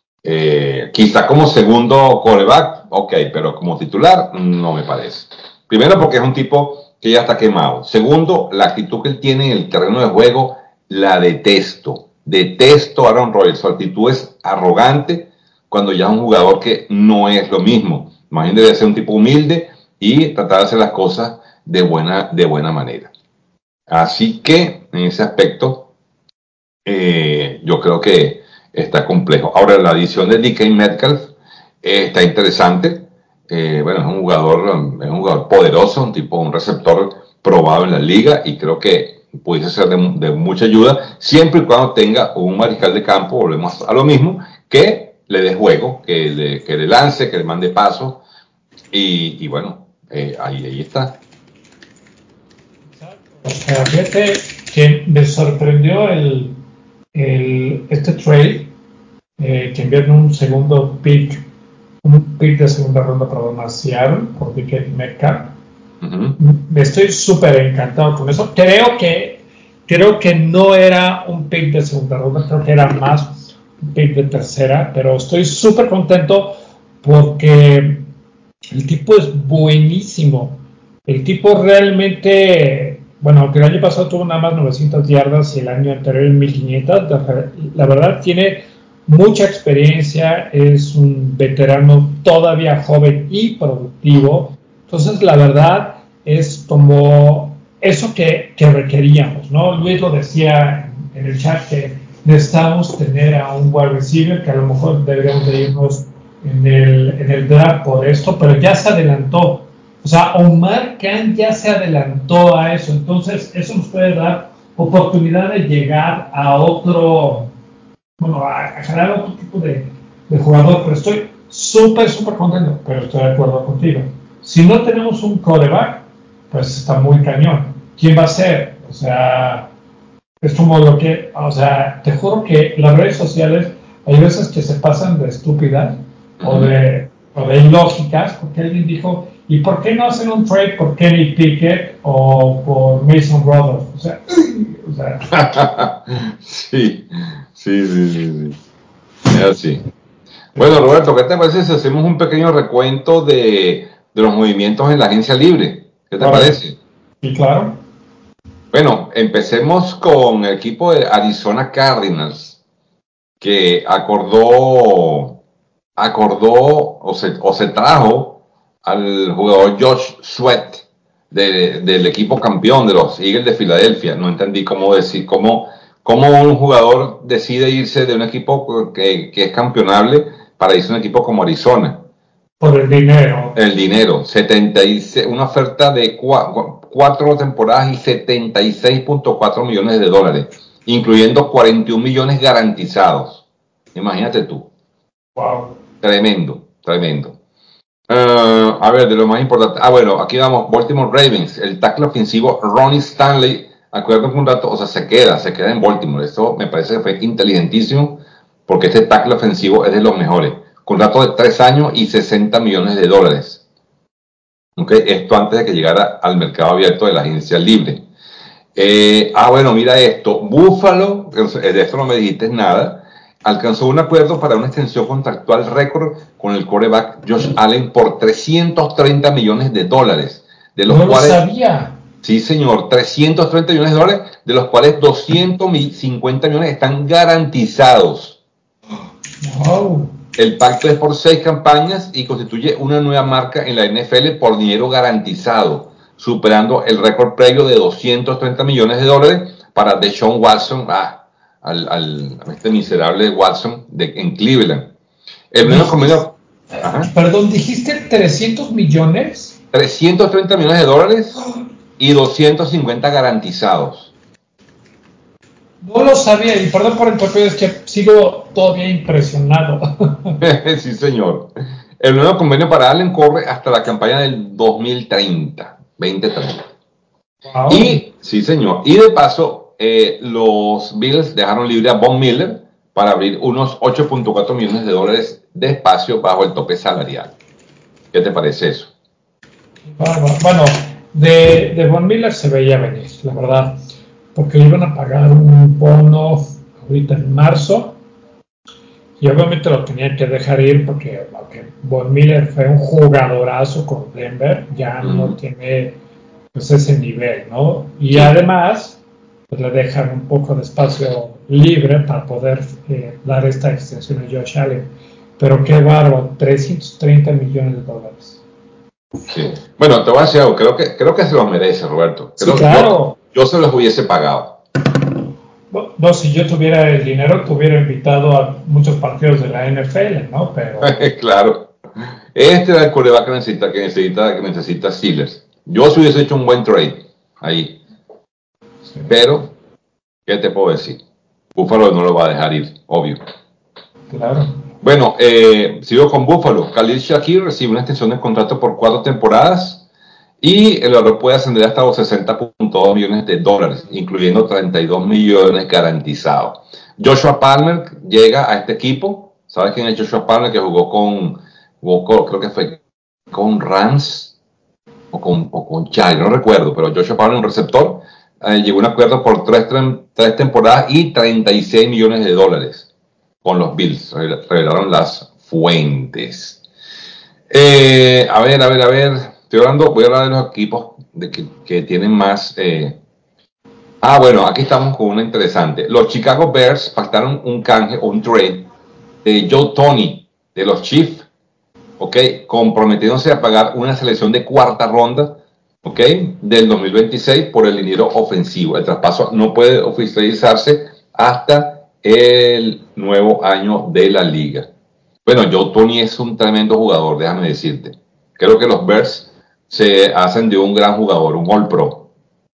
Quizá como segundo quarterback, ok, pero como titular no me parece. Primero porque es un tipo que ya está quemado. Segundo, la actitud que él tiene en el terreno de juego la detesto. Detesto a Aaron Rodgers. Su actitud es arrogante cuando ya es un jugador que no es lo mismo. Imagínate, debe ser un tipo humilde y tratar de hacer las cosas de buena manera. Así que en ese aspecto yo creo que está complejo. Ahora, la adición de DK Metcalf está interesante. Bueno, es un jugador poderoso, un receptor probado en la liga y creo que pudiese ser de mucha ayuda siempre y cuando tenga un mariscal de campo, volvemos a lo mismo, que le dé juego, que le lance, que le mande pasos y bueno, ahí está. Fíjate que me sorprendió este trade, que enviaron un pick de segunda ronda para Seattle por DK Metcalf. Uh-huh. Estoy súper encantado con eso. Creo que no era un pick de segunda ronda, creo que era más un pick de tercera, pero estoy súper contento porque el tipo es buenísimo. El tipo realmente, bueno, aunque el año pasado tuvo nada más 900 yardas y el año anterior 1500, la verdad tiene mucha experiencia, es un veterano todavía joven y productivo. Entonces, la verdad es como eso que requeríamos, ¿no? Luis lo decía en el chat que necesitamos tener a un wide receiver que a lo mejor deberíamos de irnos en el draft por esto, pero ya se adelantó. O sea, Omar Khan ya se adelantó a eso. Entonces, eso nos puede dar oportunidad de llegar a otro, bueno, a generar otro tipo de jugador. Pero estoy súper contento, pero estoy de acuerdo contigo. Si no tenemos un quarterback, pues está muy cañón. ¿Quién va a ser? O sea, es como o sea, te juro que las redes sociales hay veces que se pasan de estúpidas o de ilógicas, porque alguien dijo, ¿y por qué no hacen un trade por Kenny Pickett o por Mason Rudolph? O sea sí. Es así. Bueno, Roberto, ¿qué te parece si hacemos un pequeño recuento de los movimientos en la agencia libre? ¿Qué te parece? Sí, claro. Bueno, empecemos con el equipo de Arizona Cardinals, que acordó o se trajo al jugador Josh Sweat del equipo campeón de los Eagles de Filadelfia. No entendí cómo un jugador decide irse de un equipo que es campeonable para irse a un equipo como Arizona. Por el dinero. El dinero, 76, una oferta de por 4 temporadas y 76.4 millones de dólares, incluyendo 41 millones garantizados. Imagínate tú. Wow. Tremendo, tremendo. A ver, de lo más importante. Bueno, aquí vamos. Baltimore Ravens, el tackle ofensivo Ronnie Stanley, acuerdo con un rato, o sea, se queda en Baltimore. Eso me parece que fue inteligentísimo, porque este tackle ofensivo es de los mejores. Contrato de 3 años y 60 millones de dólares. Okay, esto antes de que llegara al mercado abierto de la agencia libre. Bueno, mira esto. Buffalo, de esto no me dijiste nada, alcanzó un acuerdo para una extensión contractual récord con el quarterback Josh Allen por 330 millones de dólares, de los No lo cuales, sabía. sí señor, 330 millones de dólares, de los cuales 250 millones están garantizados. Wow. El pacto es por 6 campañas y constituye una nueva marca en la NFL por dinero garantizado, superando el récord previo de 230 millones de dólares para Deshaun Watson, a este miserable Watson en Cleveland. El nuevo convenio, Perdón, dijiste 300 millones. 330 millones de dólares y 250 garantizados. No lo sabía, y perdón por interrumpir, es que sigo todavía impresionado. Sí, señor. El nuevo convenio para Allen corre hasta la campaña del 2030. Wow. Y, sí, señor. Y de paso, los Bills dejaron libre a Von Miller para abrir unos 8.4 millones de dólares de espacio bajo el tope salarial. ¿Qué te parece eso? Bueno, de Von Miller se veía venir, la verdad, porque le iban a pagar un bono ahorita en marzo y obviamente lo tenían que dejar ir porque Von Miller fue un jugadorazo con Denver, ya no tiene pues ese nivel, ¿no? Y Sí. además pues le dejan un poco de espacio libre para poder dar esta extensión a Josh Allen. Pero qué bárbaro, 330 millones de dólares. Sí. Bueno, te voy a decir algo, creo que se los merece, Roberto. Sí, claro. Yo se los hubiese pagado. No, si yo tuviera el dinero, te hubiera invitado a muchos partidos de la NFL, ¿no? Pero Claro. Este era el quarterback que necesita Steelers. Yo se hubiese hecho un buen trade ahí. sí, Pero, ¿qué te puedo decir? Buffalo no lo va a dejar ir, obvio. claro. Bueno, sigo con Buffalo. Khalil Shakir recibe una extensión de contrato por 4 temporadas y el valor puede ascender hasta los 60.2 millones de dólares, incluyendo 32 millones garantizados. Joshua Palmer llega a este equipo. ¿Sabes quién es Joshua Palmer? Que creo que fue con Rams o con Chargers, no recuerdo, pero Joshua Palmer, un receptor, llegó a un acuerdo por 3 temporadas y 36 millones de dólares con los Bills, revelaron las fuentes. A ver, voy a hablar de los equipos que tienen más. Bueno, aquí estamos con una interesante. Los Chicago Bears pactaron un canje o un trade de Joe Toney de los Chiefs, ¿ok? Comprometiéndose a pagar una selección de 4ª ronda, ¿ok? Del 2026 por el dinero ofensivo. El traspaso no puede oficializarse hasta el nuevo año de la liga. Bueno, Joe Toney es un tremendo jugador, déjame decirte. Creo que los Bears se hacen de un gran jugador, un All Pro.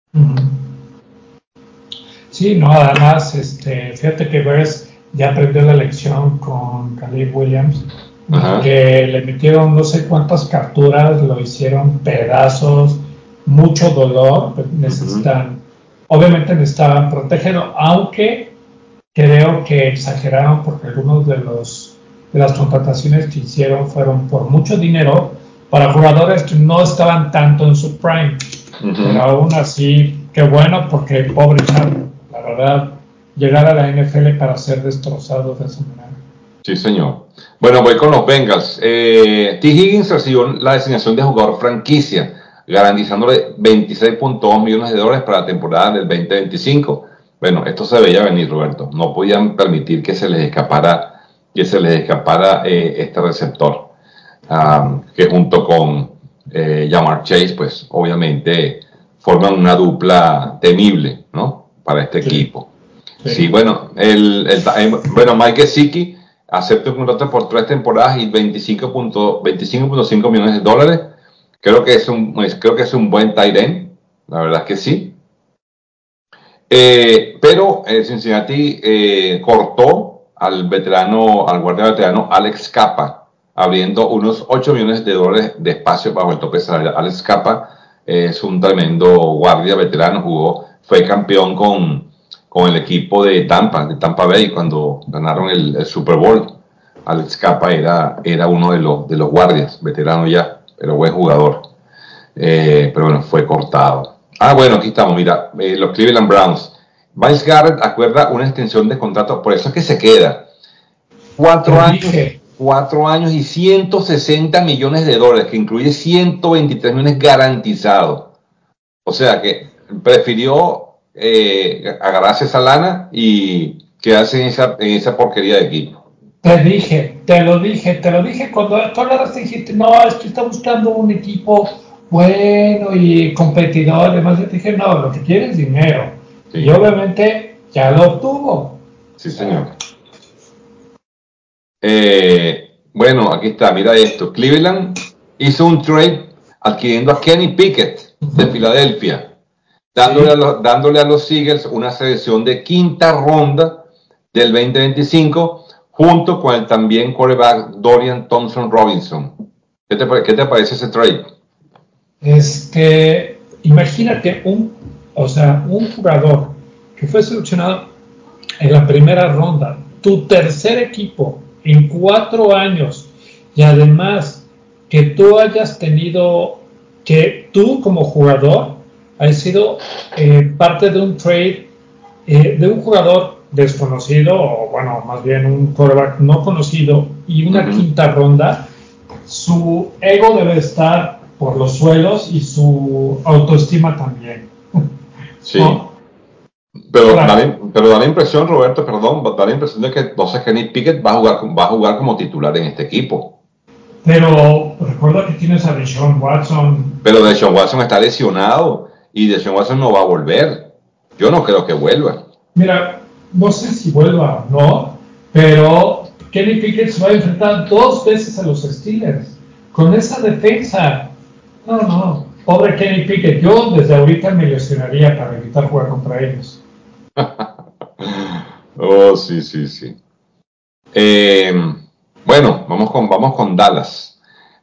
Sí, no, además, fíjate que Bears ya aprendió la lección con Caleb Williams, que le metieron no sé cuántas capturas, lo hicieron pedazos, mucho dolor, obviamente necesitaban protegerlo, aunque creo que exageraron porque algunos de las contrataciones que hicieron fueron por mucho dinero para jugadores que no estaban tanto en su prime. Pero aún así, qué bueno, porque pobre chavo, la verdad, llegar a la NFL para ser destrozado de esa manera. Sí, señor. Bueno, voy con los Bengals. T. Higgins recibió la designación de jugador franquicia, garantizándole 26.2 millones de dólares para la temporada del 2025. Bueno, esto se veía venir, Roberto. No podían permitir que se les escapara este receptor, que junto con Ja'Marr Chase, pues obviamente forman una dupla temible, ¿no? Para este equipo. Sí, bueno, Mike Gesicki acepta un contrato por 3 temporadas y 25.5 millones de dólares. Creo que es un buen tight end. la verdad es que sí. Pero Cincinnati cortó al guardia veterano Alex Capa, abriendo unos $8 millones de espacio bajo el tope salarial. Alex Capa es un tremendo guardia veterano, fue campeón con el equipo de Tampa Bay, cuando ganaron el Super Bowl. Alex Capa era uno de los guardias, veterano ya, pero buen jugador. Pero bueno, fue cortado. Bueno, aquí estamos, mira, los Cleveland Browns. Myles Garrett acuerda una extensión de contrato, por eso es que se queda. 4 años y $160 millones, que incluye 123 millones garantizados. O sea que prefirió agarrarse esa lana y quedarse en esa porquería de equipo. Te lo dije cuando tú hablaste, dijiste, no, es que está buscando un equipo bueno y competidor. Además, yo te dije, no, lo que quiere es dinero. Sí. Y obviamente ya lo obtuvo. Sí, señor. Bueno, aquí está, mira esto. Cleveland hizo un trade adquiriendo a Kenny Pickett de Filadelfia, dándole a los Eagles una selección de quinta ronda del 2025 junto con el también quarterback Dorian Thompson-Robinson. ¿Qué te parece ese trade? Imagínate un jugador que fue seleccionado en la primera ronda, tu tercer equipo en 4 años, y además que tú hayas tenido, que tú como jugador hayas sido parte de un trade de un jugador desconocido, o bueno, más bien un quarterback no conocido, y una quinta ronda, su ego debe estar por los suelos y su autoestima también. Sí. ¿No? Pero da la impresión, Roberto, da la impresión de que entonces Kenny Pickett va a jugar como titular en este equipo. Pero recuerda que tienes a Deshaun Watson. Pero Deshaun Watson está lesionado y Deshaun Watson no va a volver. Yo no creo que vuelva. Mira, no sé si vuelva o no, pero Kenny Pickett se va a enfrentar 2 veces a los Steelers. Con esa defensa, no, pobre Kenny Pickett. Yo desde ahorita me lesionaría para evitar jugar contra ellos. Oh, sí. Bueno, vamos con Dallas.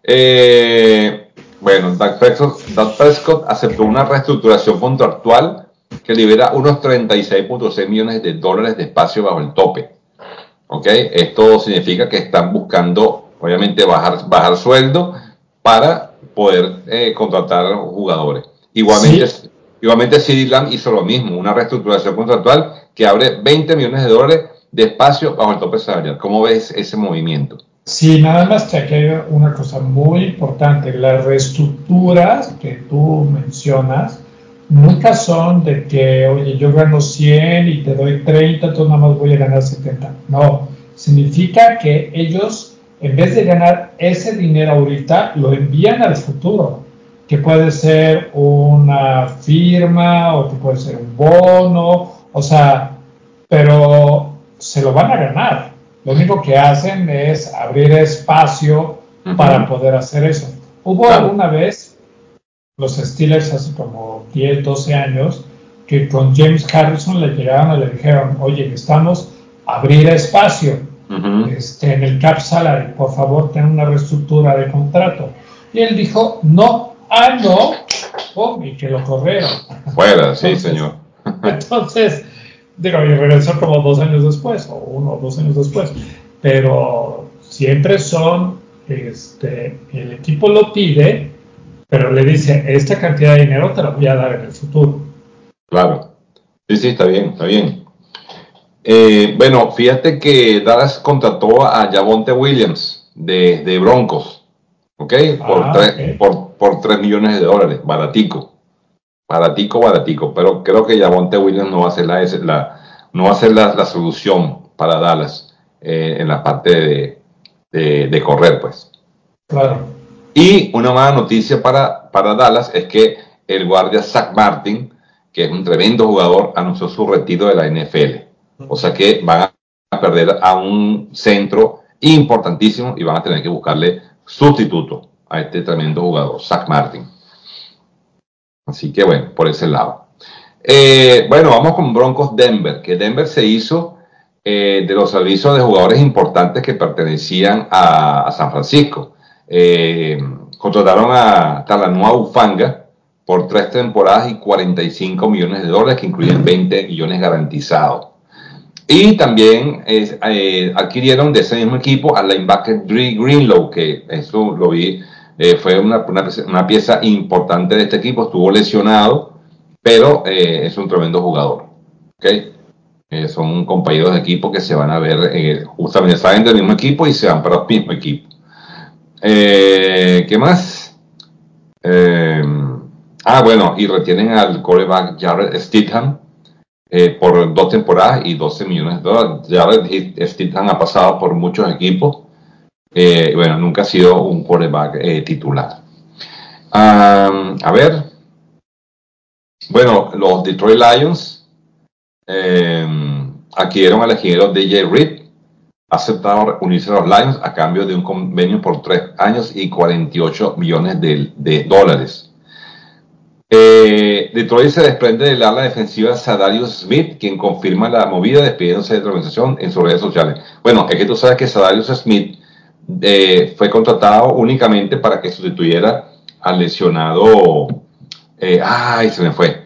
Bueno, Dak Prescott aceptó una reestructuración contractual que libera unos $36.6 millones de espacio bajo el tope. ¿Okay? Esto significa que están buscando, obviamente, bajar sueldo para poder contratar jugadores. Igualmente CeeDee Lamb hizo lo mismo, una reestructuración contractual que abre $20 millones de espacio bajo el tope salarial. ¿Cómo ves ese movimiento? Sí, nada más que aquí hay una cosa muy importante. Las reestructuras que tú mencionas nunca son de que, oye, yo gano 100 y te doy 30, entonces nada más voy a ganar 70. No, significa que ellos, en vez de ganar ese dinero ahorita, lo envían al futuro, que puede ser una firma o que puede ser un bono, o sea, pero se lo van a ganar. Lo único que hacen es abrir espacio para poder hacer eso. Hubo alguna vez, los Steelers hace como 10, 12 años, que con James Harrison le llegaron y le dijeron, oye, necesitamos abrir espacio en el cap salary, por favor, ten una reestructura de contrato. Y él dijo, no, y que lo corrieron. Fuera, sí, señor. Entonces, y regresó como 2 años después, o 1 o 2 años después, pero siempre son, el equipo lo pide, pero le dice, esta cantidad de dinero te la voy a dar en el futuro. Claro, sí, está bien. Bueno, fíjate que Dallas contrató a Javonte Williams de Broncos, ¿ok? Por $3 millones, baratico, pero creo que Javonte Williams no va a ser la solución para Dallas en la parte de correr, pues. Claro. Y una mala noticia para Dallas es que el guardia Zach Martin, que es un tremendo jugador, anunció su retiro de la NFL. O sea que van a perder a un centro importantísimo y van a tener que buscarle sustituto a este tremendo jugador, Zach Martin. Así que bueno, por ese lado. Bueno, vamos con Broncos Denver, que Denver se hizo de los servicios de jugadores importantes que pertenecían a San Francisco. Contrataron a Talanoa Ufanga por 3 temporadas y $45 millones, que incluyen 20 millones garantizados. Y también adquirieron de ese mismo equipo al linebacker Dre Greenlow, que eso lo vi, fue una pieza importante de este equipo, estuvo lesionado, pero es un tremendo jugador. ¿Okay? Son compañeros de equipo que se van a ver, justamente salen del mismo equipo y se van para el mismo equipo. ¿Qué más? Bueno, y retienen al quarterback Jared Stidham por 2 temporadas y $12 millones. Jared Stidham ha pasado por muchos equipos. Bueno, nunca ha sido un quarterback titular. A ver. Bueno, los Detroit Lions adquirieron al ingeniero DJ Reed, ha aceptado unirse a los Lions a cambio de un convenio por 3 años y $48 millones de dólares. Detroit se desprende del ala defensiva Za'Darius Smith, quien confirma la movida despidiéndose de la organización en sus redes sociales. Bueno, es que tú sabes que Za'Darius Smith fue contratado únicamente para que sustituyera al lesionado. Se me fue.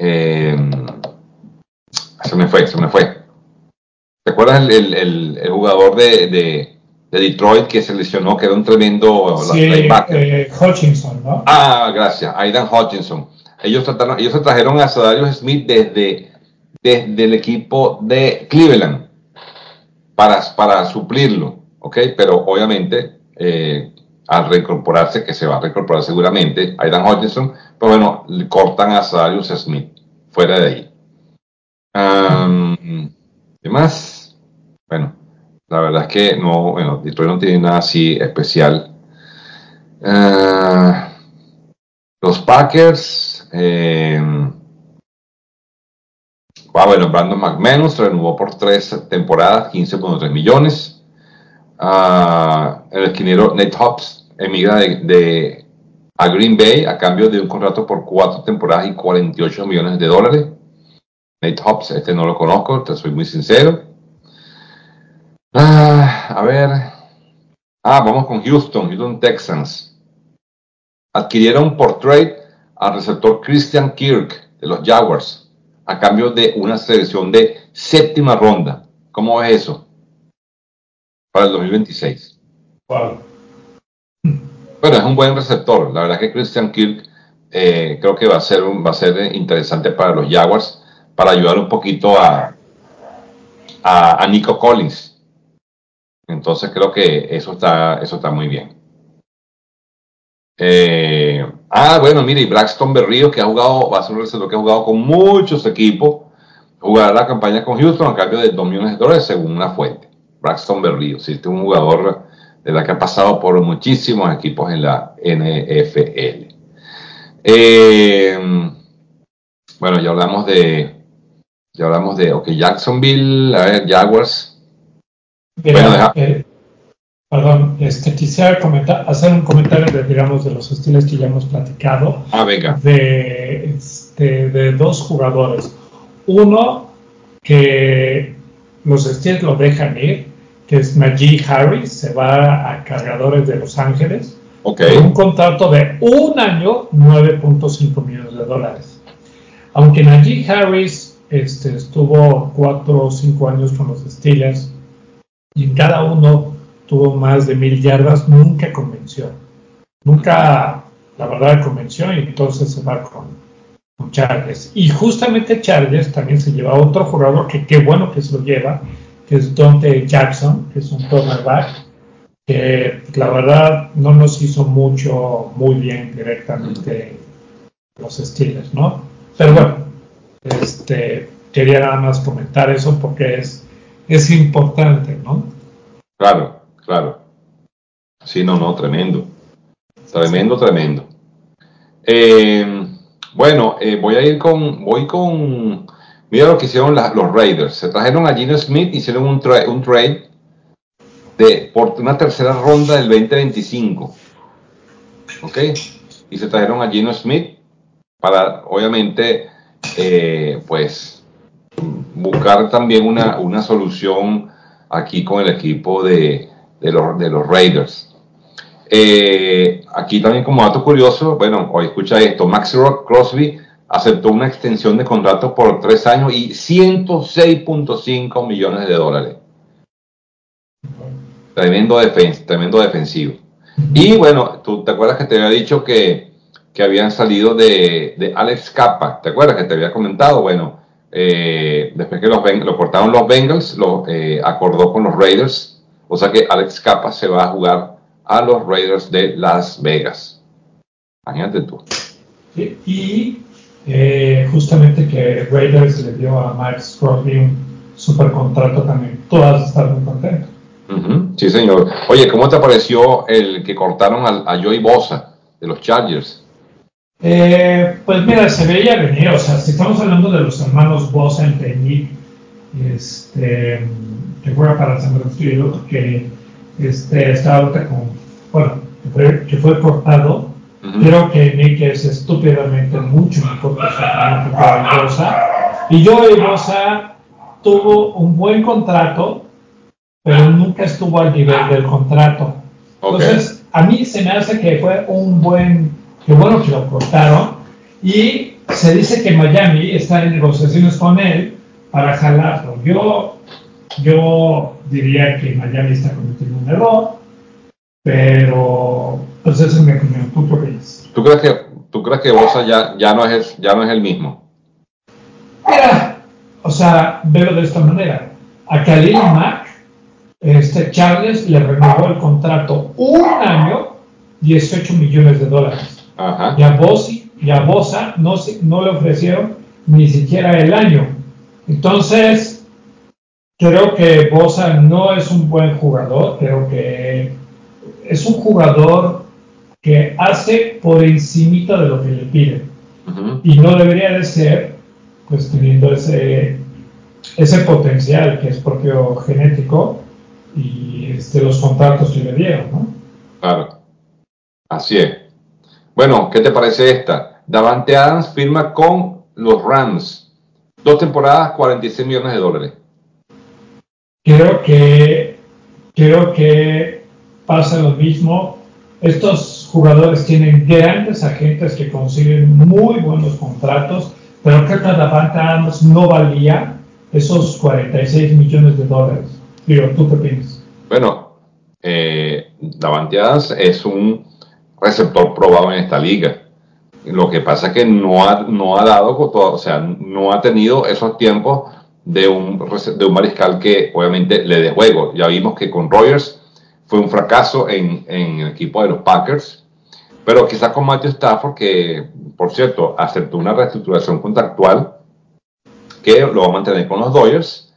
Se me fue. ¿Te acuerdas el jugador de Detroit que se lesionó, que era un tremendo linebacker? Hutchinson, ¿no? Gracias, Aidan Hutchinson. Ellos se trajeron a Za'Darius Smith desde el equipo de Cleveland para suplirlo, ¿ok? Pero obviamente al reincorporarse, que se va a reincorporar seguramente, Aidan Hutchinson, pues bueno, le cortan a Za'Darius Smith fuera de ahí. ¿Qué más? Bueno, la verdad es que no, bueno, Detroit no tiene nada así especial. Los Packers, bueno, Brandon McManus renovó por 3 temporadas, $15.3 millones. El esquinero Nate Hobbs emigra a Green Bay a cambio de un contrato por 4 temporadas y $48 millones. Nate Hobbs, no lo conozco, te soy muy sincero. A ver. Vamos con Houston Texans. Adquirieron por trade al receptor Christian Kirk de los Jaguars a cambio de una selección de 7ª ronda. ¿Cómo ves eso? Para el 2026. Wow. Bueno, es un buen receptor. La verdad que Christian Kirk creo que va a ser interesante para los Jaguars para ayudar un poquito a Nico Collins. Entonces creo que eso está muy bien. Bueno, mire, y Braxton Berríos, que va a ser un receptor que ha jugado con muchos equipos, jugará la campaña con Houston a cambio de $2 millones según una fuente. Braxton Berríos, sí, este es un jugador de la que ha pasado por muchísimos equipos en la NFL. Bueno, ya hablamos de Jacksonville, a ver, Jaguars. Mira, perdón, quisiera hacer un comentario de los estilos que ya hemos platicado. Venga. De 2 jugadores. Uno, que los Steelers lo dejan ir, que es Najee Harris, se va a Cargadores de Los Ángeles, con un contrato de 1 año, $9.5 millones. Aunque Najee Harris estuvo 4 o 5 años con los Steelers y en cada uno tuvo más de 1,000 yardas, nunca convenció. Nunca, la verdad, convenció, y entonces se va con Chargers. Y justamente Chargers también se lleva a otro jugador que qué bueno que se lo lleva, que es Dante Jackson, que es un cornerback, que la verdad no nos hizo muy bien directamente los Steelers, ¿no? Pero bueno, quería nada más comentar eso porque es importante, ¿no? Claro. Sí, no, tremendo. Tremendo. Bueno, voy con, mira lo que hicieron los Raiders. Se trajeron a Geno Smith, hicieron un trade por una 3ª ronda del 2025. ¿Ok? Y se trajeron a Geno Smith para obviamente, pues, buscar también una solución aquí con el equipo de los Raiders. Aquí también como dato curioso, bueno, hoy escucha esto, Maxi Crosby aceptó una extensión de contrato por 3 años y $106.5 millones. Tremendo defensivo. Y bueno, tú te acuerdas que te había dicho que habían salido de Alex Capa, ¿te acuerdas que te había comentado? Bueno, después que lo cortaron los Bengals, lo acordó con los Raiders, o sea que Alex Capa se va a jugar a los Raiders de Las Vegas. Imagínate tú. Sí, y justamente que Raiders le dio a Max Crosby un super contrato también. Tú vas a estar muy contento. Sí, señor. Oye, ¿cómo te pareció el que cortaron a Joey Bosa de los Chargers? Pues mira, se veía venir, o sea, si estamos hablando de los hermanos Bosa entre Nick, que juega para San Francisco, que está ahorita bueno, que fue cortado. Creo que Nick es estúpidamente mucho mejor persona que Joey Bosa. Y Joey Bosa tuvo un buen contrato, pero nunca estuvo al nivel del contrato. Entonces, a mí se me hace que fue que bueno que lo cortaron, y se dice que Miami está en negociaciones con él para jalarlo. Yo diría que Miami está cometiendo un error, pero pues esa es mi opinión. ¿Tú qué opinas? ¿Tú crees que Bosa ya no es el mismo? Mira, o sea, veo de esta manera. A Khalil Mack, Charles le renovó el contrato un año, $18 millones. Ajá. Y a Bosa no le ofrecieron ni siquiera el año. Entonces, creo que Bosa no es un buen jugador. Creo que es un jugador que hace por encimita de lo que le piden. Y no debería de ser, pues teniendo ese potencial que es propio genético y los contratos que le dieron, ¿no? Claro, así es. Bueno, ¿qué te parece esta? Davante Adams firma con los Rams. 2 temporadas, $46 millones. Creo que pasa lo mismo. Estos jugadores tienen grandes agentes que consiguen muy buenos contratos, pero creo que Davante Adams no valía esos $46 millones. Digo, ¿tú qué piensas? Bueno, Davante Adams es un receptor probado en esta liga. Lo que pasa es que no ha dado, o sea, no ha tenido esos tiempos de un mariscal que obviamente le dé juego. Ya vimos que con Rodgers fue un fracaso en el equipo de los Packers, pero quizás con Matthew Stafford, que por cierto aceptó una reestructuración contractual que lo va a mantener con los Dodgers.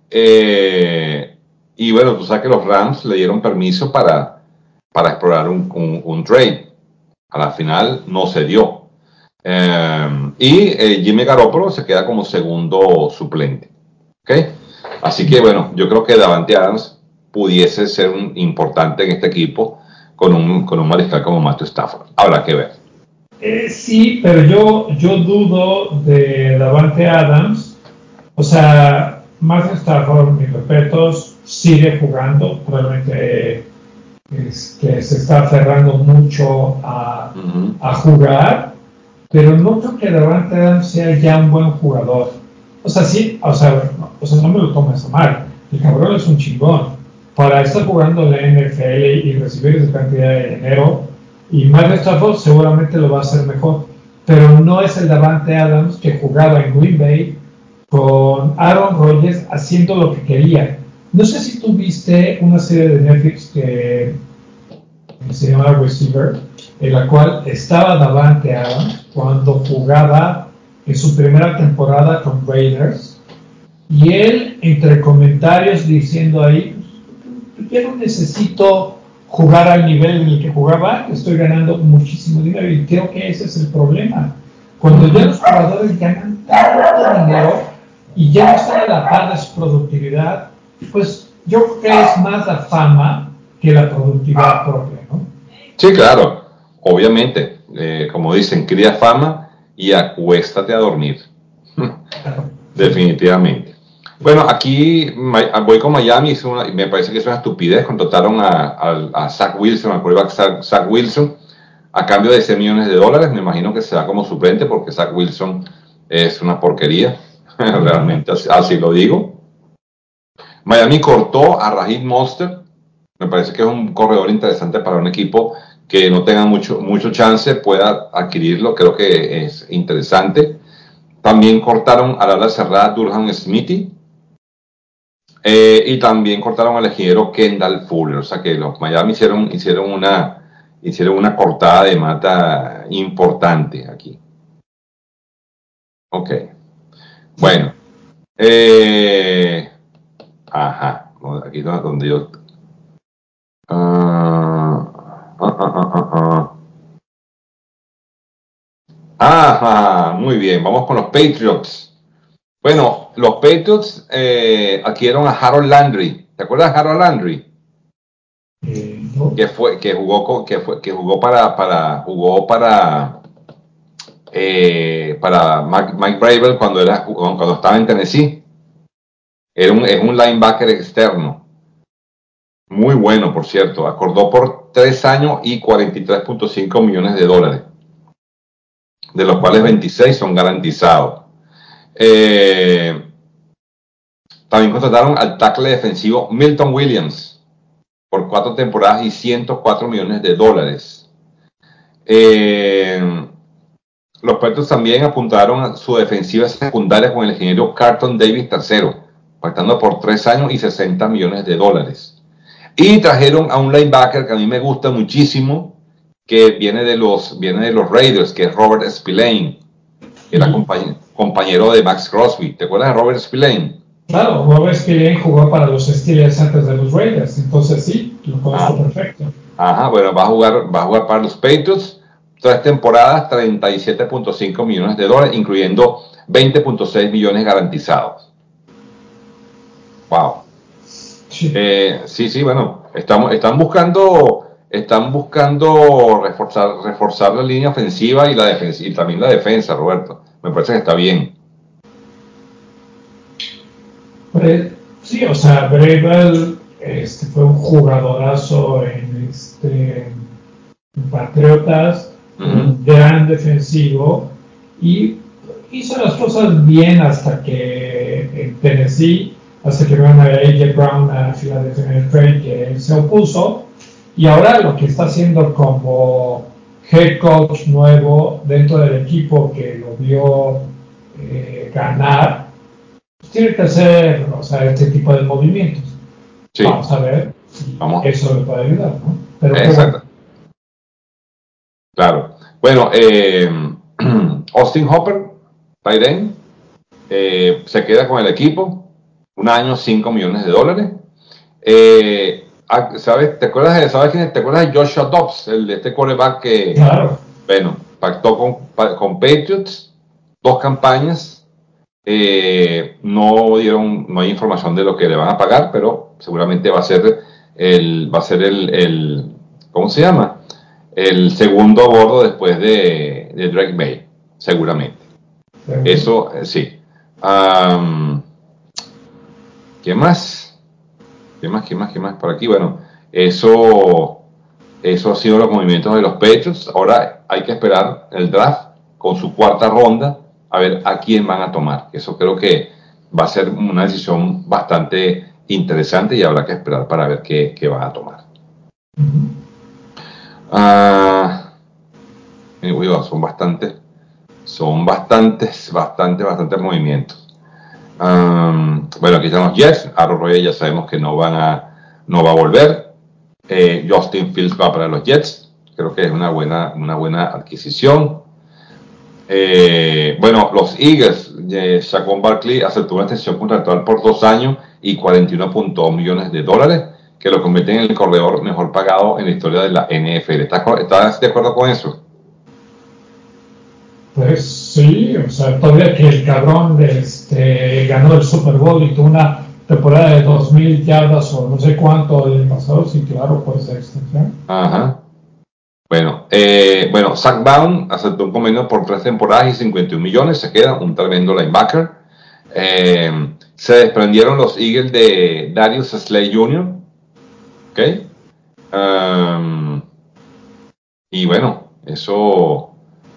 Y bueno, tú sabes que los Rams le dieron permiso para explorar un trade. A la final no se dio. Jimmy Garoppolo se queda como segundo suplente. ¿Okay? Así que bueno, yo creo que Davante Adams pudiese ser importante en este equipo con un mariscal como Matthew Stafford. Habrá que ver. Sí, pero yo dudo de Davante Adams. O sea, Matthew Stafford, mis respetos, sigue jugando. Realmente se está aferrando mucho a jugar, pero no creo que Davante Adams sea ya un buen jugador. O sea, sí, no me lo tomes a mal. El cabrón es un chingón. Para estar jugando en la NFL y recibir esa cantidad de dinero, y Matthew Stafford seguramente lo va a hacer mejor, pero no es el Davante Adams que jugaba en Green Bay con Aaron Rodgers haciendo lo que quería. No sé si tú viste una serie de Netflix que se llama Receiver, en la cual estaba Davante Adams cuando jugaba en su primera temporada con Raiders, y él, entre comentarios, diciendo ahí, yo no necesito jugar al nivel en el que jugaba, estoy ganando muchísimo dinero, y creo que ese es el problema. Cuando ya los jugadores ganan tanto dinero y ya no están a la par de su productividad, pues yo creo que es más la fama que la productividad propia, ¿no? Sí, claro, obviamente, como dicen, cría fama y acuéstate a dormir. Definitivamente. Bueno, aquí voy con Miami, me parece que es una estupidez. Contrataron a Zach Wilson, al quarterback Zach Wilson, a cambio de $100 millones. Me imagino que será como suplente porque Zach Wilson es una porquería. Realmente así lo digo. Miami cortó a Raheem Mostert. Me parece que es un corredor interesante para un equipo que no tenga mucho chance, pueda adquirirlo. Creo que es interesante. También cortaron al ala cerrada Durham Smithy. Y también cortaron al esquinero Kendall Fuller. O sea que los Miami hicieron una cortada de mata importante aquí. Ok. Bueno. Ajá. Aquí es donde yo... Ajá, muy bien. Vamos con los Patriots. Bueno, los Patriots adquirieron a Harold Landry. ¿Te acuerdas de Harold Landry? No. Para Mike Vrabel cuando estaba en Tennessee. Es un linebacker externo. Muy bueno, por cierto. Acordó por 3 años y $43.5 millones, de los cuales 26 son garantizados. También contrataron al tackle defensivo Milton Williams por 4 temporadas y $104 millones. Los Patriots también apuntaron a su defensiva secundaria con el ingeniero Carlton Davis III, pactando por 3 años y $60 millones. Y trajeron a un linebacker que a mí me gusta muchísimo, que viene de los Raiders, que es Robert Spillane, que era compañero de Max Crosby. ¿Te acuerdas de Robert Spillane? Claro, Robert Spillane jugó para los Steelers antes de los Raiders, entonces sí, lo conozco perfecto. Ajá, bueno, va a jugar para los Patriots 3 temporadas, $37.5 millones, incluyendo $20.6 millones garantizados. Wow. Sí, bueno, están buscando reforzar la línea ofensiva y también la defensa, Roberto. Me parece que está bien. Sí, o sea, Vrabel fue un jugadorazo en Patriotas, un gran defensivo, y hizo las cosas bien hasta que en Tennessee, hasta que van a A.J. Brown a Philadelphia en el trade, que él se opuso, y ahora lo que está haciendo como head coach nuevo dentro del equipo que lo vio ganar, pues tiene que hacer, o sea, este tipo de movimientos. Sí. Vamos a ver si eso le puede ayudar, ¿no? Pero exacto. Bueno. Claro. Bueno, Austin Hopper, tight end, se queda con el equipo, 1 año, $5 millones. ¿Sabes? ¿Te acuerdas de Joshua Dobbs, este quarterback que, claro, bueno, pactó con Patriots 2 campañas? No hay información de lo que le van a pagar, pero seguramente va a ser el ¿cómo se llama? El segundo a bordo después de Drake May, seguramente. Eso, sí. ¿Qué más? ¿Qué más por aquí? Bueno, eso ha sido los movimientos de los Patriots. Ahora hay que esperar el draft con su 4ª ronda a ver a quién van a tomar. Eso creo que va a ser una decisión bastante interesante y habrá que esperar para ver qué van a tomar. Son bastantes movimientos. Bueno, aquí están los Jets. Aaron Rodgers ya sabemos que no va a volver. Justin Fields va para los Jets. Creo que es una buena adquisición. Bueno, los Eagles, Saquon Barkley aceptó una extensión contractual por 2 años y $41.2 millones, que lo convierte en el corredor mejor pagado en la historia de la NFL. ¿Estás de acuerdo con eso? Pues sí, o sea, todavía que el cabrón ganó el Super Bowl y tuvo una temporada de 2,000 yardas o no sé cuánto del pasado, sí, claro, puede ser extensión. Ajá. Bueno, bueno, Zach Baum aceptó un convenio por 3 temporadas y 51 millones, se queda un tremendo linebacker. Se desprendieron los Eagles de Darius Slay Jr., ¿ok? Y bueno, eso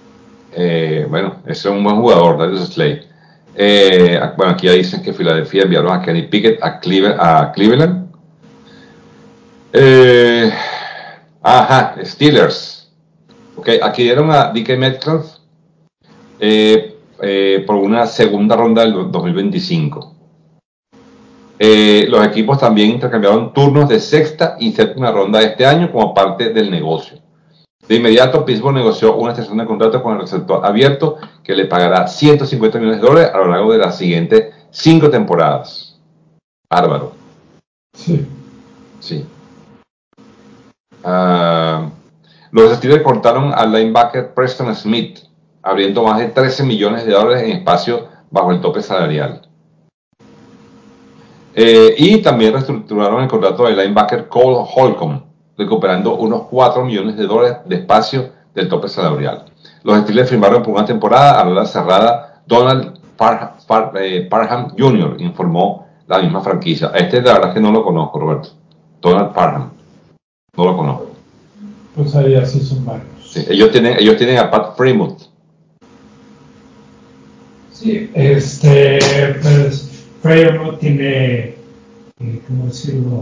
es un buen jugador, Darius Slay. Bueno, aquí ya dicen que Filadelfia enviaron a Kenny Pickett a Cleveland. Steelers. Ok, aquí dieron a DK Metcalf por una segunda ronda del 2025. Los equipos también intercambiaron turnos de sexta y séptima ronda de este año como parte del negocio. De inmediato, Pittsburgh negoció una extensión de contrato con el receptor abierto que le pagará $150 millones a lo largo de las siguientes 5 temporadas. Bárbaro. Sí. Los Steelers cortaron al linebacker Preston Smith, abriendo más de $13 millones en espacio bajo el tope salarial. Y también reestructuraron el contrato del linebacker Cole Holcomb, recuperando unos $4 millones de espacio del tope salarial. Los Steelers firmaron por una temporada a la cerrada Donald Parham Jr., informó la misma franquicia. La verdad es que no lo conozco, Roberto. Donald Parham. No lo conozco. Pues ahí así son varios. Sí, ellos tienen a Pat Fremont. Sí, pues Fremont tiene, ¿cómo decirlo?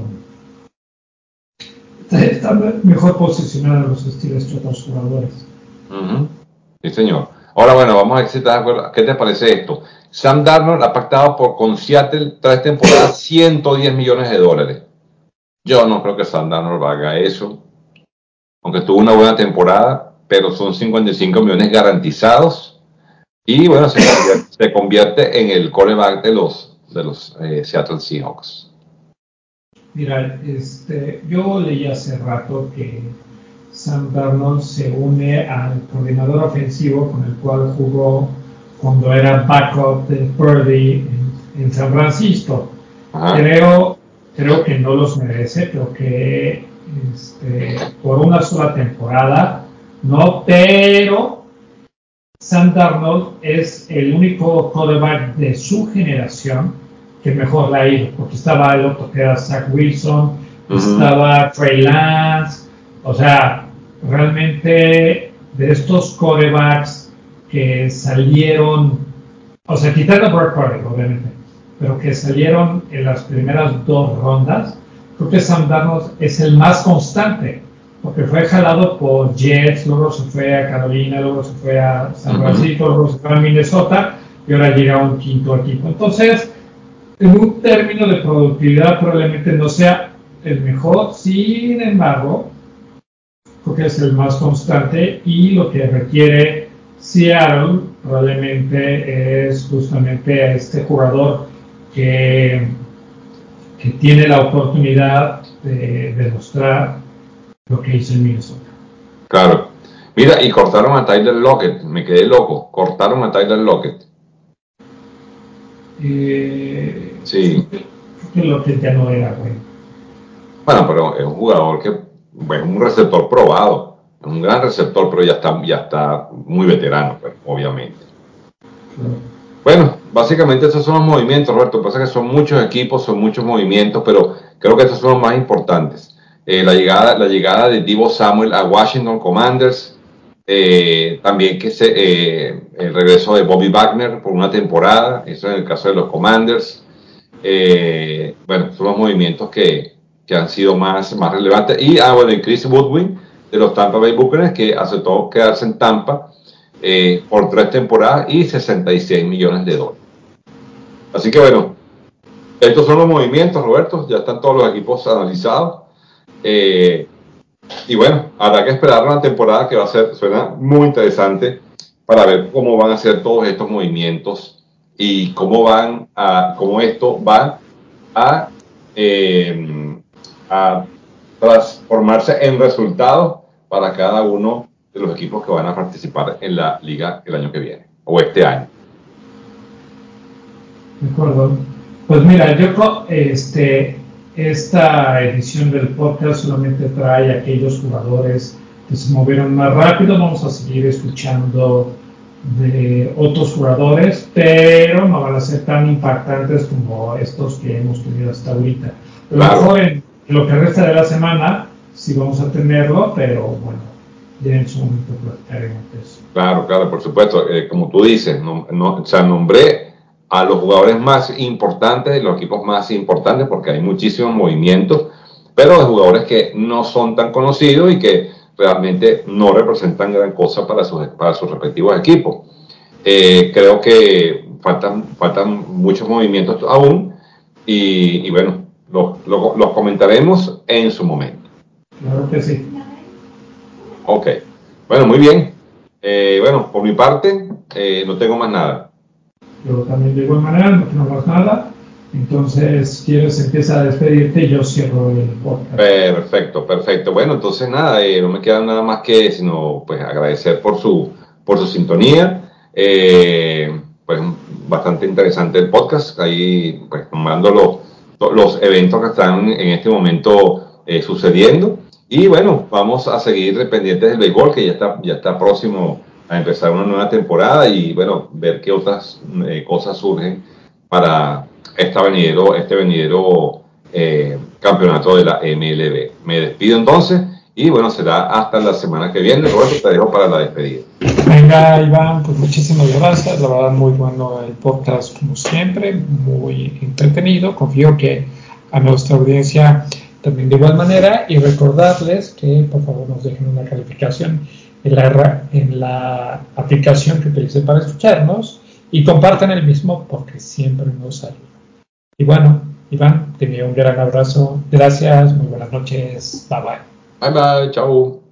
Está mejor posicionado en los estilos que otros jugadores. Sí, señor. Ahora, bueno, vamos a ver si estás de acuerdo. ¿Qué te parece esto? Sam Darnold ha pactado con Seattle 3 temporadas, $110 millones. Yo no creo que Sam Darnold haga eso, aunque tuvo una buena temporada, pero son 55 millones garantizados. Y bueno, se convierte en el quarterback de los Seattle Seahawks. Mira, yo leí hace rato que Sam Darnold se une al coordinador ofensivo con el cual jugó cuando era backup de Purdy en San Francisco. Creo que no los merece, creo que por una sola temporada, no, pero Sam Darnold es el único quarterback de su generación que mejor la ha ido, porque estaba el otro que era Zach Wilson, estaba Trey Lance, o sea, realmente de estos quarterbacks que salieron, o sea, quitando a Brock Purdy, obviamente, pero que salieron en las primeras 2 rondas, creo que Sam Darnold es el más constante, porque fue jalado por Jets, luego se fue a Carolina, luego se fue a San Francisco, luego se fue a Minnesota, y ahora llega a un quinto equipo. Entonces, en un término de productividad probablemente no sea el mejor, sin embargo, creo que es el más constante y lo que requiere Seattle probablemente es justamente a este jugador que tiene la oportunidad de demostrar lo que hizo en Minnesota. Claro. Mira, y cortaron a Tyler Lockett, me quedé loco, cortaron a Tyler Lockett. Sí. Creo que Lockett ya no era bueno. Bueno, pero es un jugador que es un receptor probado, es un gran receptor, pero ya está muy veterano, pues, obviamente. Bueno, básicamente estos son los movimientos, Roberto. Pasa que son muchos equipos, son muchos movimientos, pero creo que estos son los más importantes. La llegada de Deebo Samuel a Washington Commanders, también el regreso de Bobby Wagner por una temporada, eso en el caso de los Commanders. Bueno, son los movimientos que han sido más relevantes. Y Chris Woodwin de los Tampa Bay Buccaneers, que aceptó quedarse en Tampa por 3 temporadas y $66 millones. Así que bueno, estos son los movimientos, Roberto, ya están todos los equipos analizados. Y bueno, habrá que esperar una temporada que suena muy interesante para ver cómo van a ser todos estos movimientos y cómo esto va a transformarse en resultados para cada uno de los equipos que van a participar en la liga el año que viene, o este año. De acuerdo. Pues mira, yo esta edición del podcast solamente trae a aquellos jugadores que se movieron más rápido. Vamos a seguir escuchando de otros jugadores, pero no van a ser tan impactantes como estos que hemos tenido hasta ahorita. A lo mejor en lo que resta de la semana sí vamos a tenerlo, pero bueno, ya en su momento platicaremos de eso. Claro, por supuesto. Como tú dices, o sea, nombré a los jugadores más importantes, de los equipos más importantes, porque hay muchísimos movimientos, pero de jugadores que no son tan conocidos y que realmente no representan gran cosa para sus respectivos equipos. Creo que faltan muchos movimientos aún y bueno, los comentaremos en su momento. Claro que sí. Ok, bueno, muy bien. Bueno, por mi parte, no tengo más nada. Yo también de igual manera no tengo más nada. Entonces, quieres empezar a despedirte y yo cierro el podcast. Perfecto. Bueno, entonces nada, no me queda nada más que sino pues agradecer por su sintonía. Pues bastante interesante el podcast. Ahí pues tomando los eventos que están en este momento sucediendo. Y bueno, vamos a seguir pendientes del béisbol, que ya está próximo a empezar una nueva temporada y bueno, ver qué otras cosas surgen para este venidero campeonato de la MLB. Me despido entonces y bueno, será hasta la semana que viene. Roberto, te dejo para la despedida. Venga, Iván, pues muchísimas gracias. La verdad, muy bueno el podcast, como siempre, muy entretenido. Confío que a nuestra audiencia también de igual manera. Y recordarles que por favor nos dejen una calificación en la aplicación que utilicen para escucharnos y compartan el mismo porque siempre nos ayuda. Y bueno, Iván, te envío un gran abrazo. Gracias, muy buenas noches. Bye bye. Bye, chao.